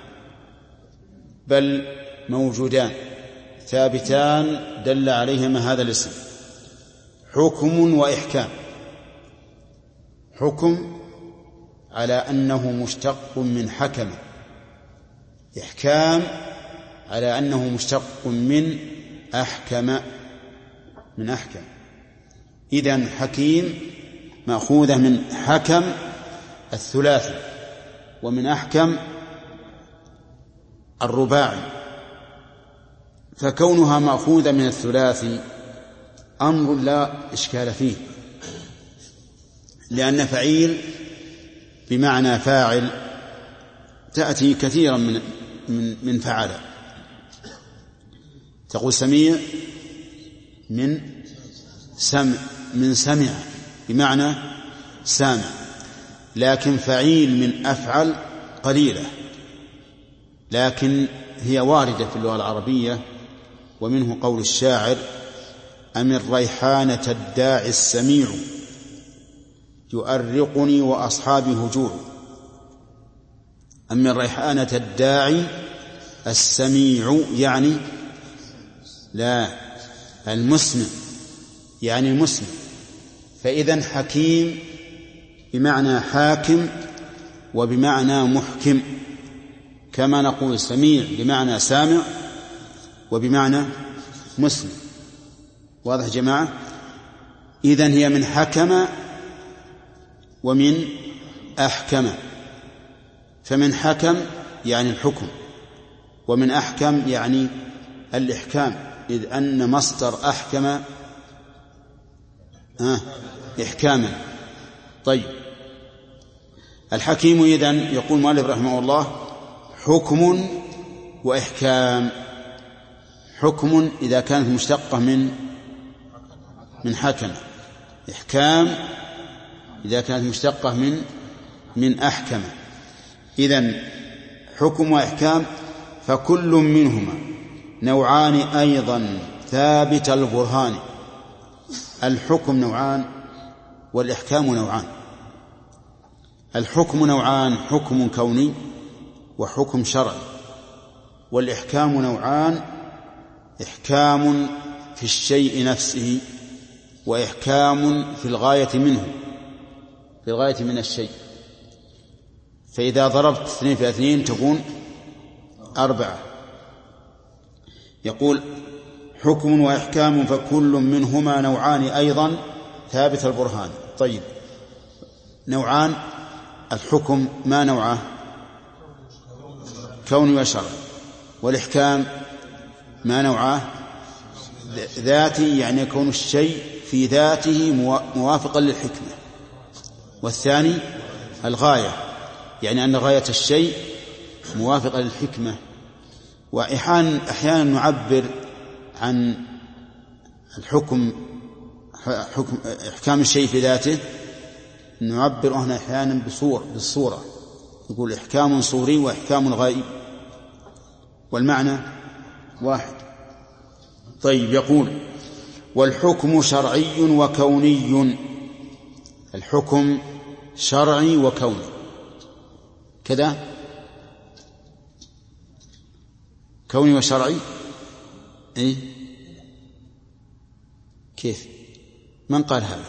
S1: بل موجودان ثابتان دل عليهما هذا الاسم: حكم وإحكام. حكم على أنه مشتق من حكم، إحكام على أنه مشتق من أحكم من أحكم. إذن حكيم مأخوذة من حكم الثلاثي، ومن أحكم الرباعي. فكونها مأخوذة من الثلاثي أمر لا إشكال فيه، لأن فعيل بمعنى فاعل تأتي كثيرا من من من فعل. تقول سميع من سمع من سمع بمعنى سامع، لكن فعيل من أفعل قليلة، لكن هي واردة في اللغة العربية. ومنه قول الشاعر: أم الريحانة الداعي السميع يؤرقني وأصحابي هجوع. أم الريحانة الداعي السميع يعني لا المسمع، يعني المسمع. فإذن حكيم بمعنى حاكم وبمعنى محكم، كما نقول سميع بمعنى سامع وبمعنى مسمع. واضح جماعة؟ إذن هي من حكم ومن أحكم. فمن حكم يعني الحكم، ومن أحكم يعني الإحكام، إذ أن مصدر أحكم آه إحكاما. طيب، الحكيم إذن يقول المؤلف رحمه الله حكم وإحكام. حكم إذا كانت مشتقة من من حكم، إحكام إذا كانت مشتقة من من أحكم. إذن حكم وإحكام، فكل منهما نوعان أيضا ثابت البرهان. الحكم نوعان والإحكام نوعان. الحكم نوعان: حكم كوني وحكم شرعي. والإحكام نوعان: إحكام في الشيء نفسه وإحكام في الغاية منه، في الغاية من الشيء. فإذا ضربت اثنين في اثنين تكون أربعة. يقول حكم وإحكام فكل منهما نوعان أيضا ثابت البرهان. طيب، نوعان: الحكم ما نوعه؟ كوني وشرعي. والإحكام ما نوعه؟ ذاتي، يعني يكون الشيء في ذاته موافقا للحكمة. والثاني الغاية، يعني أن غاية الشيء موافقة للحكمة. وأحيانا نعبر عن الحكم حكم إحكام الشيء في ذاته، نعبر هنا أحيانا بصور بالصورة، يقول إحكام صوري وإحكام غائب. والمعنى واحد. طيب، يقول والحكم شرعي وكوني. الحكم شرعي وكوني كذا، كوني وشرعي. إيه؟ كيف؟ من قال هذا؟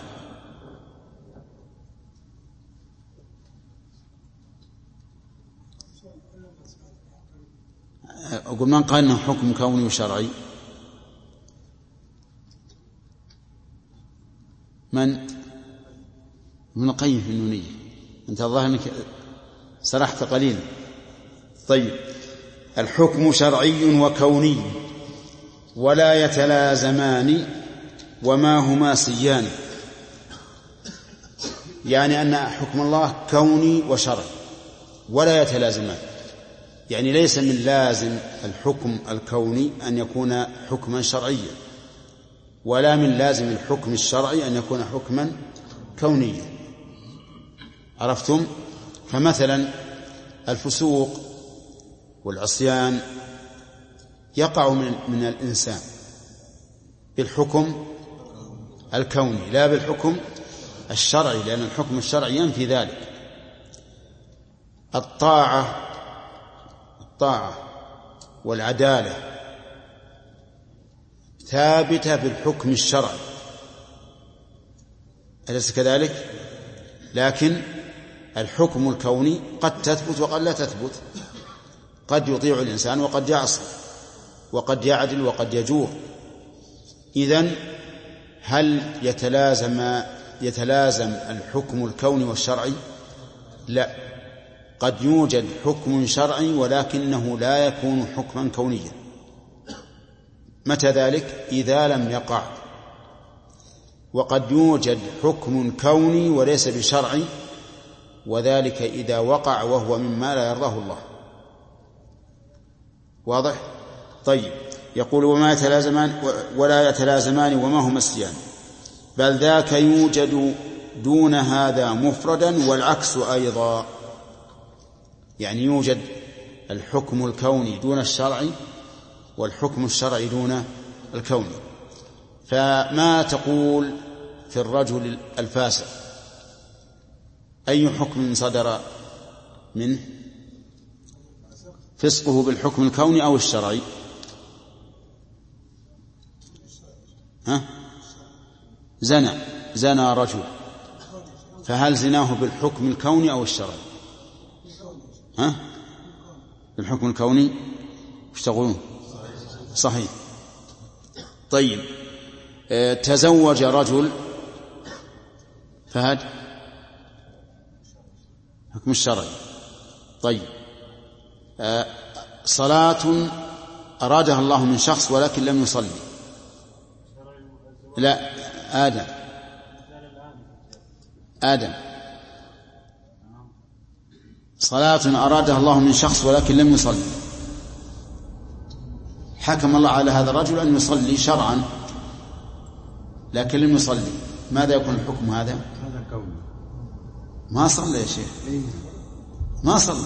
S1: أقول من قال أنه حكم كوني وشرعي؟ من؟ ابن القيم في النونية. أنت الظاهر أنك سرحت قليلا. طيب، الحكم شرعي وكوني ولا يتلازمان وما هما سيان. يعني أن حكم الله كوني وشرعي ولا يتلازمان، يعني ليس من لازم الحكم الكوني أن يكون حكما شرعيا، ولا من لازم الحكم الشرعي أن يكون حكما كونيا. عرفتم؟ فمثلا الفسوق والعصيان يقع من, من الإنسان بالحكم الكوني لا بالحكم الشرعي، لأن الحكم الشرعي ينفي ذلك. الطاعة الطاعة والعدالة ثابتة بالحكم الشرعي، أليس كذلك؟ لكن الحكم الكوني قد تثبت وقد لا تثبت، قد يطيع الإنسان وقد يعصي، وقد يعدل وقد يجور. إذن هل يتلازم يتلازم الحكم الكوني والشرعي؟ لا، قد يوجد حكم شرعي ولكنه لا يكون حكما كونيا. متى ذلك؟ إذا لم يقع. وقد يوجد حكم كوني وليس بشرعي، وذلك إذا وقع وهو مما لا يرضاه الله. واضح؟ طيب، يقول وما يتلازمان ولا يتلازمان وما هما السيان، بل ذاك يوجد دون هذا مفردا والعكس أيضا. يعني يوجد الحكم الكوني دون الشرعي والحكم الشرعي دون الكوني. فما تقول في الرجل الفاسق؟ أي حكم صدر منه؟ فسقه بالحكم الكوني أو الشرعي؟ ها؟ زنى زنى رجل، فهل زناه بالحكم الكوني أو الشرعي؟ ها؟ بالحكم الكوني. وش تقولون؟ صحيح. طيب، اه تزوج رجل، فهد حكم الشرعي. طيب، اه صلاة أرادها الله من شخص ولكن لم يصلي. لا، آدم آدم صلاة أرادها الله من شخص ولكن لم يصلي، حكم الله على هذا الرجل أن يصلي شرعا لكن لم يصلي، ماذا يكون الحكم هذا؟
S11: هذا كوني.
S1: ما صلى يا شيخ، ما صلى.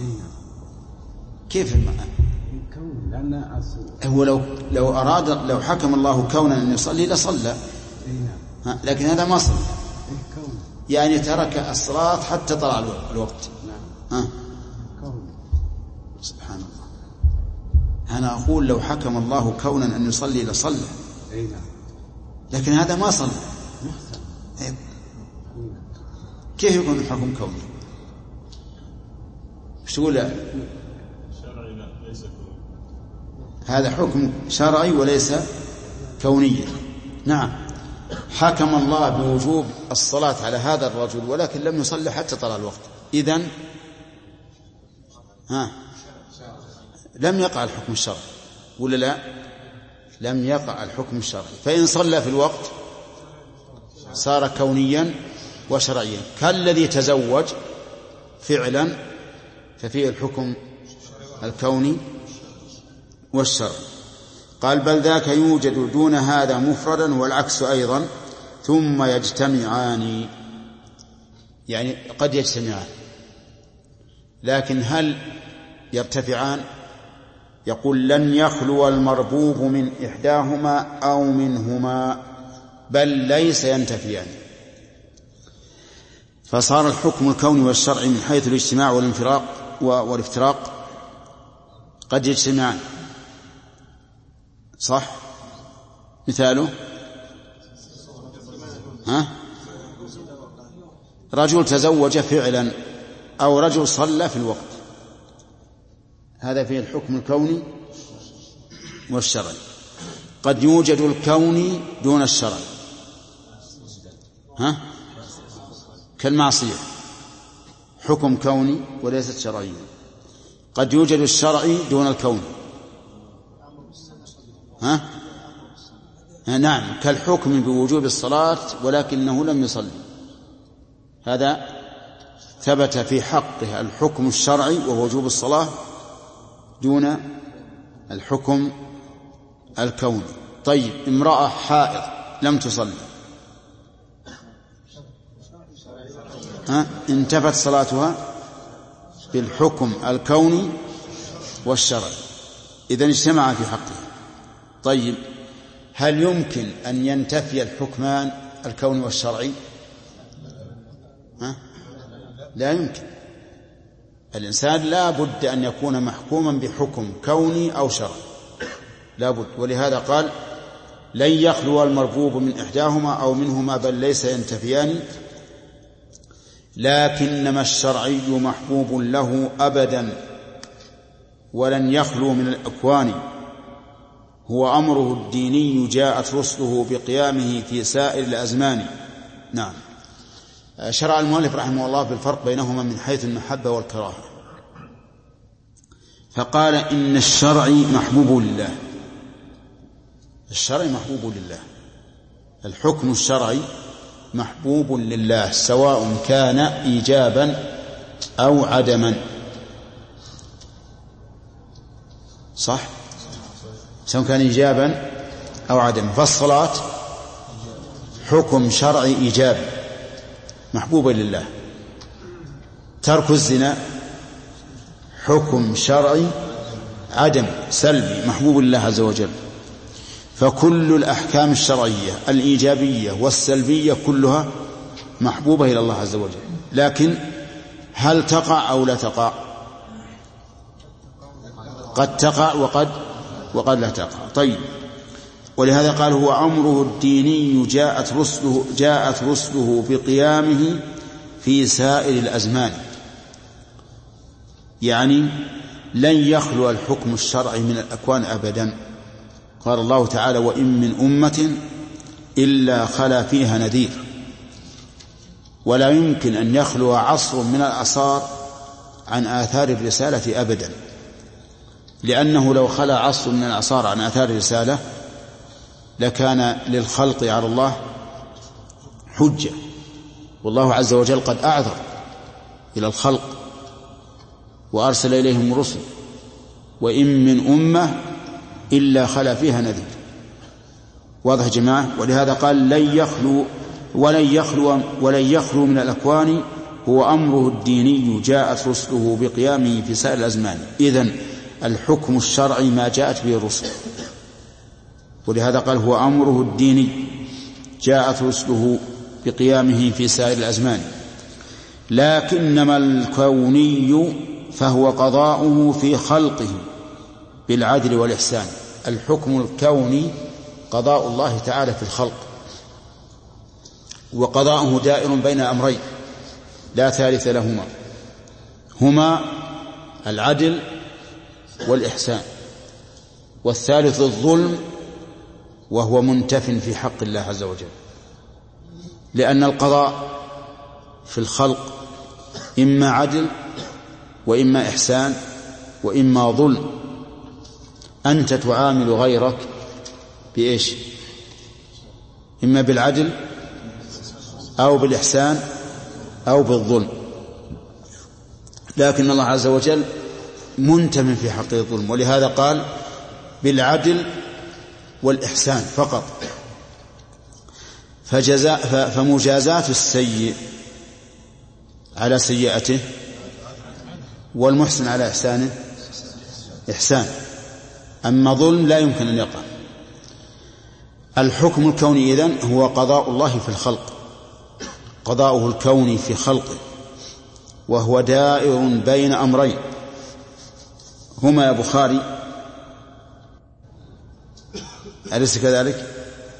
S1: كيف المعنى؟
S11: كوني، لأن
S1: هو لو لو أراد لو حكم الله كونا أن يصلي لصلى، لكن هذا ما صلى، يعني ترك الصلاة حتى طلع الوقت. ها؟ سبحان الله. أنا أقول لو حكم الله كونا أن يصلي لصلى، لكن هذا ما صلى. كيف يكون الحكم كوني؟ ايش تقول؟
S12: شرعي لا، ليس كوني.
S1: هذا حكم شرعي وليس كونيا. نعم، حكم الله بوجوب الصلاة على هذا الرجل ولكن لم يصلي حتى طلع الوقت، إذن ها لم يقع الحكم الشرعي ولا لا؟ لم يقع الحكم الشرعي. فإن صلى في الوقت صار كونيا وشرعيا، كالذي تزوج فعلا ففيه الحكم الكوني والشرعي. قال بل ذاك يوجد دون هذا مفردا والعكس أيضا، ثم يجتمعان، يعني قد يجتمعان، لكن هل يرتفعان؟ يقول لن يخلو المربوب من إحداهما أو منهما بل ليس ينتفيان. فصار الحكم الكوني والشرعي من حيث الاجتماع والانفراق والافتراق قد يجتمعان، صح؟ مثاله ها؟ رجل تزوج فعلا أو رجل صلى في الوقت، هذا فيه الحكم الكوني والشرعي. قد يوجد الكوني دون الشرعي، ها؟ كالمعصية حكم كوني وليست شرعيا. قد يوجد الشرعي دون الكوني، ها؟ نعم، كالحكم بوجوب الصلاة ولكنه لم يصلي، هذا ثبت في حقه الحكم الشرعي وهو وجوب الصلاة دون الحكم الكوني. طيب، امرأة حائض لم تصلي، ها؟ انتفت صلاتها بالحكم الكوني والشرعي، إذن اجتمع في حقه. طيب، هل يمكن أن ينتفي الحكمان الكوني والشرعي؟ ها؟ لا يمكن. الإنسان لا بد أن يكون محكوما بحكم كوني أو شرعي، لا بد. ولهذا قال لن يخلو المربوب من إحداهما أو منهما بل ليس ينتفيان، لكنما الشرعي محبوب له أبدا ولن يخلو من الأكوان، هو أمره الديني جاءت رسله بقيامه في سائر الأزمان. نعم. شرع المؤلف رحمه الله بالفرق بينهما من حيث المحبة والكراهة، فقال إن الشرع محبوب لله، الشرع محبوب لله، الحكم الشرعي محبوب لله سواء كان إيجابا أو عدما، صح؟ سواء كان إيجابا أو عدما. فالصلاة حكم شرعي إيجابي محبوب لله، ترك الزنا حكم شرعي عدم سلبي محبوب لله عز وجل. فكل الأحكام الشرعية الإيجابية والسلبية كلها محبوبة إلى الله عز وجل، لكن هل تقع أو لا تقع؟ قد تقع وقد وقد لا تقع. طيب، ولهذا قال هو أمره الديني جاءت رسله جاءت رسله بقيامه في سائر الأزمان، يعني لن يخلو الحكم الشرعي من الأكوان أبدا. قال الله تعالى وإن من أمة إلا خلا فيها نذير، ولا يمكن أن يخلو عصر من الأعصار عن آثار الرسالة أبدا، لأنه لو خلا عصر من الأعصار عن آثار الرسالة لكان للخلق على الله حجة، والله عز وجل قد أعذر إلى الخلق وأرسل إليهم الرسل، وإن من أمة إلا خلا فيها نذير. واضح يا جماعة؟ ولهذا قال لن يخلو ولن يخلو ولن يخلو من الأكوان، هو أمره الديني جاءت رسله بقيامه في سائر الأزمان. إذن الحكم الشرعي ما جاءت به الرسل، ولهذا قال هو أمره الديني جاءت رسله بقيامه في سائر الأزمان. لكنما الكوني فهو قضاؤه في خلقه بالعدل والإحسان. الحكم الكوني قضاء الله تعالى في الخلق، وقضاؤه دائر بين أمرين لا ثالث لهما، هما العدل والإحسان، والثالث الظلم وهو منتف في حق الله عز وجل، لأن القضاء في الخلق إما عدل وإما إحسان وإما ظلم. أنت تعامل غيرك بإيش؟ إما بالعدل أو بالإحسان أو بالظلم، لكن الله عز وجل منتف في حق الظلم، ولهذا قال بالعدل والإحسان فقط. فجزاء فمجازات السيء على سيئته والمحسن على إحسانه إحسان، أما ظلم لا يمكن أن يقع. الحكم الكوني إذن هو قضاء الله في الخلق، قضاؤه الكوني في خلقه، وهو دائر بين أمرين هما يا بخاري، أليس كذلك؟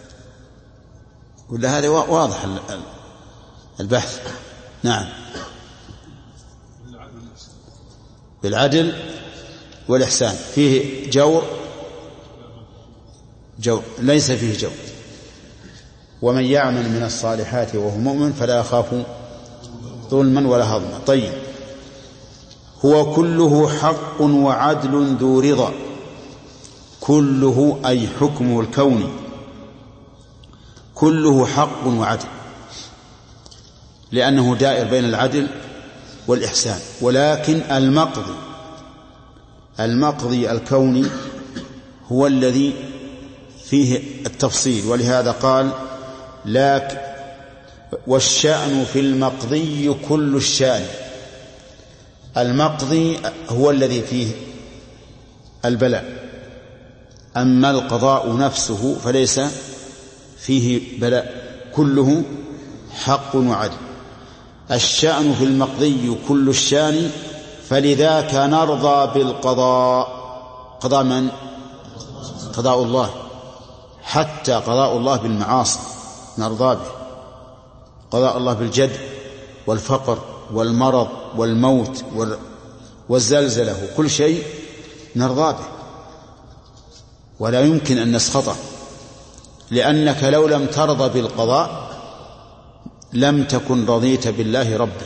S1: ولا هذا واضح البحث؟ نعم، بالعدل والإحسان. فيه جور جور ليس فيه جور. ومن يعمل من الصالحات وهو مؤمن فلا يخاف ظلما ولا هضما. طيب، هو كله حق وعدل ذو رضا. كله أي حكمه الكوني كله حق وعدل، لأنه دائر بين العدل والإحسان. ولكن المقضي المقضي الكوني هو الذي فيه التفصيل، ولهذا قال لك والشأن في المقضي كل الشأن. المقضي هو الذي فيه البلاء، أما القضاء نفسه فليس فيه بلاء، كله حق وعدل. الشأن في المقضي كل الشأن، فلذاك نرضى بالقضاء. قضاء من؟ قضاء الله، حتى قضاء الله بالمعاصي نرضى به، قضاء الله بالجد والفقر والمرض والموت والزلزلة، كل شيء نرضى به ولا يمكن أن نسخطه، لأنك لو لم ترضى بالقضاء لم تكن رضيت بالله ربا.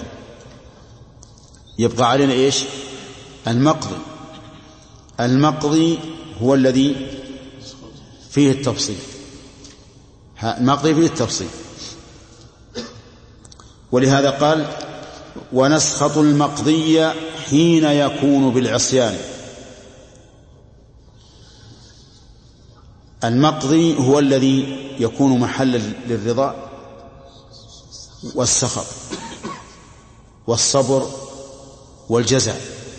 S1: يبقى علينا إيش؟ المقضي. المقضي هو الذي فيه التفصيل، المقضي فيه التفصيل. ولهذا قال ونسخط المقضي حين يكون بالعصيان. المقضي هو الذي يكون محلا للرضا والسخط والصبر والجزاء.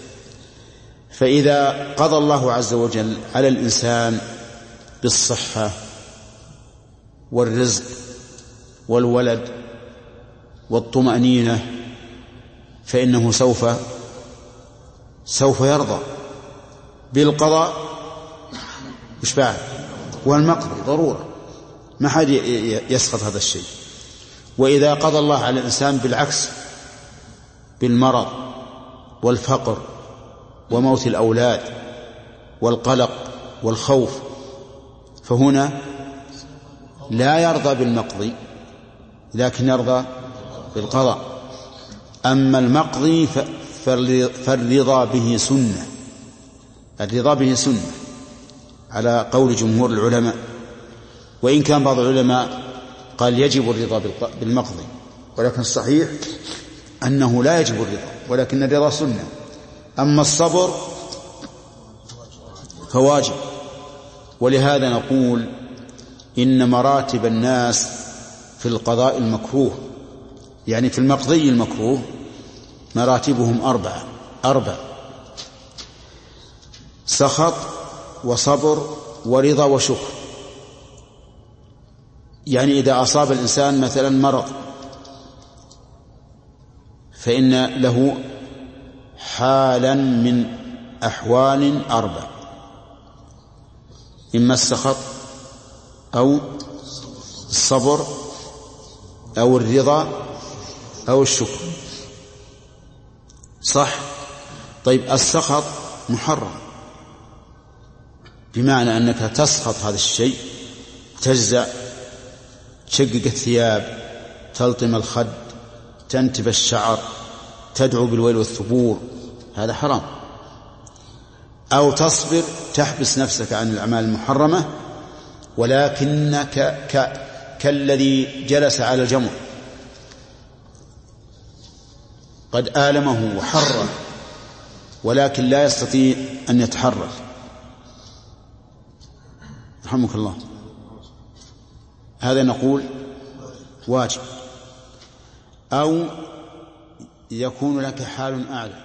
S1: فإذا قضى الله عز وجل على الإنسان بالصحة والرزق والولد والطمأنينة فإنه سوف سوف يرضى بالقضاء. مش بعد والمقضي ضرورة، ما حد يسخط هذا الشيء. وإذا قضى الله على الإنسان بالعكس، بالمرض والفقر وموت الأولاد والقلق والخوف، فهنا لا يرضى بالمقضي لكن يرضى بالقضاء. أما المقضي فالرضا به سنة، الرضا به سنة على قول جمهور العلماء، وإن كان بعض العلماء قال يجب الرضا بالمقضي، ولكن الصحيح أنه لا يجب الرضا، ولكن الرضا سنة. أما الصبر فواجب. ولهذا نقول إن مراتب الناس في القضاء المكروه، يعني في المقضي المكروه، مراتبهم أربعة أربع: سخط وصبر ورضا وشكر. يعني إذا أصاب الإنسان مثلا مرض فإن له حالا من أحوال أربع: إما السخط أو الصبر أو الرضا أو الشكر. صح؟ طيب، السخط محرم، بمعنى أنك تسخط هذا الشيء، تجزع، تشقق الثياب، تلطم الخد، تنتف الشعر، تدعو بالويل والثبور، هذا حرام. أو تصبر، تحبس نفسك عن الأعمال المحرمة، ولكنك ك... كالذي جلس على الجمر قد آلمه وحره ولكن لا يستطيع أن يتحرك. رحمك الله. هذا نقول واجب. أو يكون لك حال أعلى،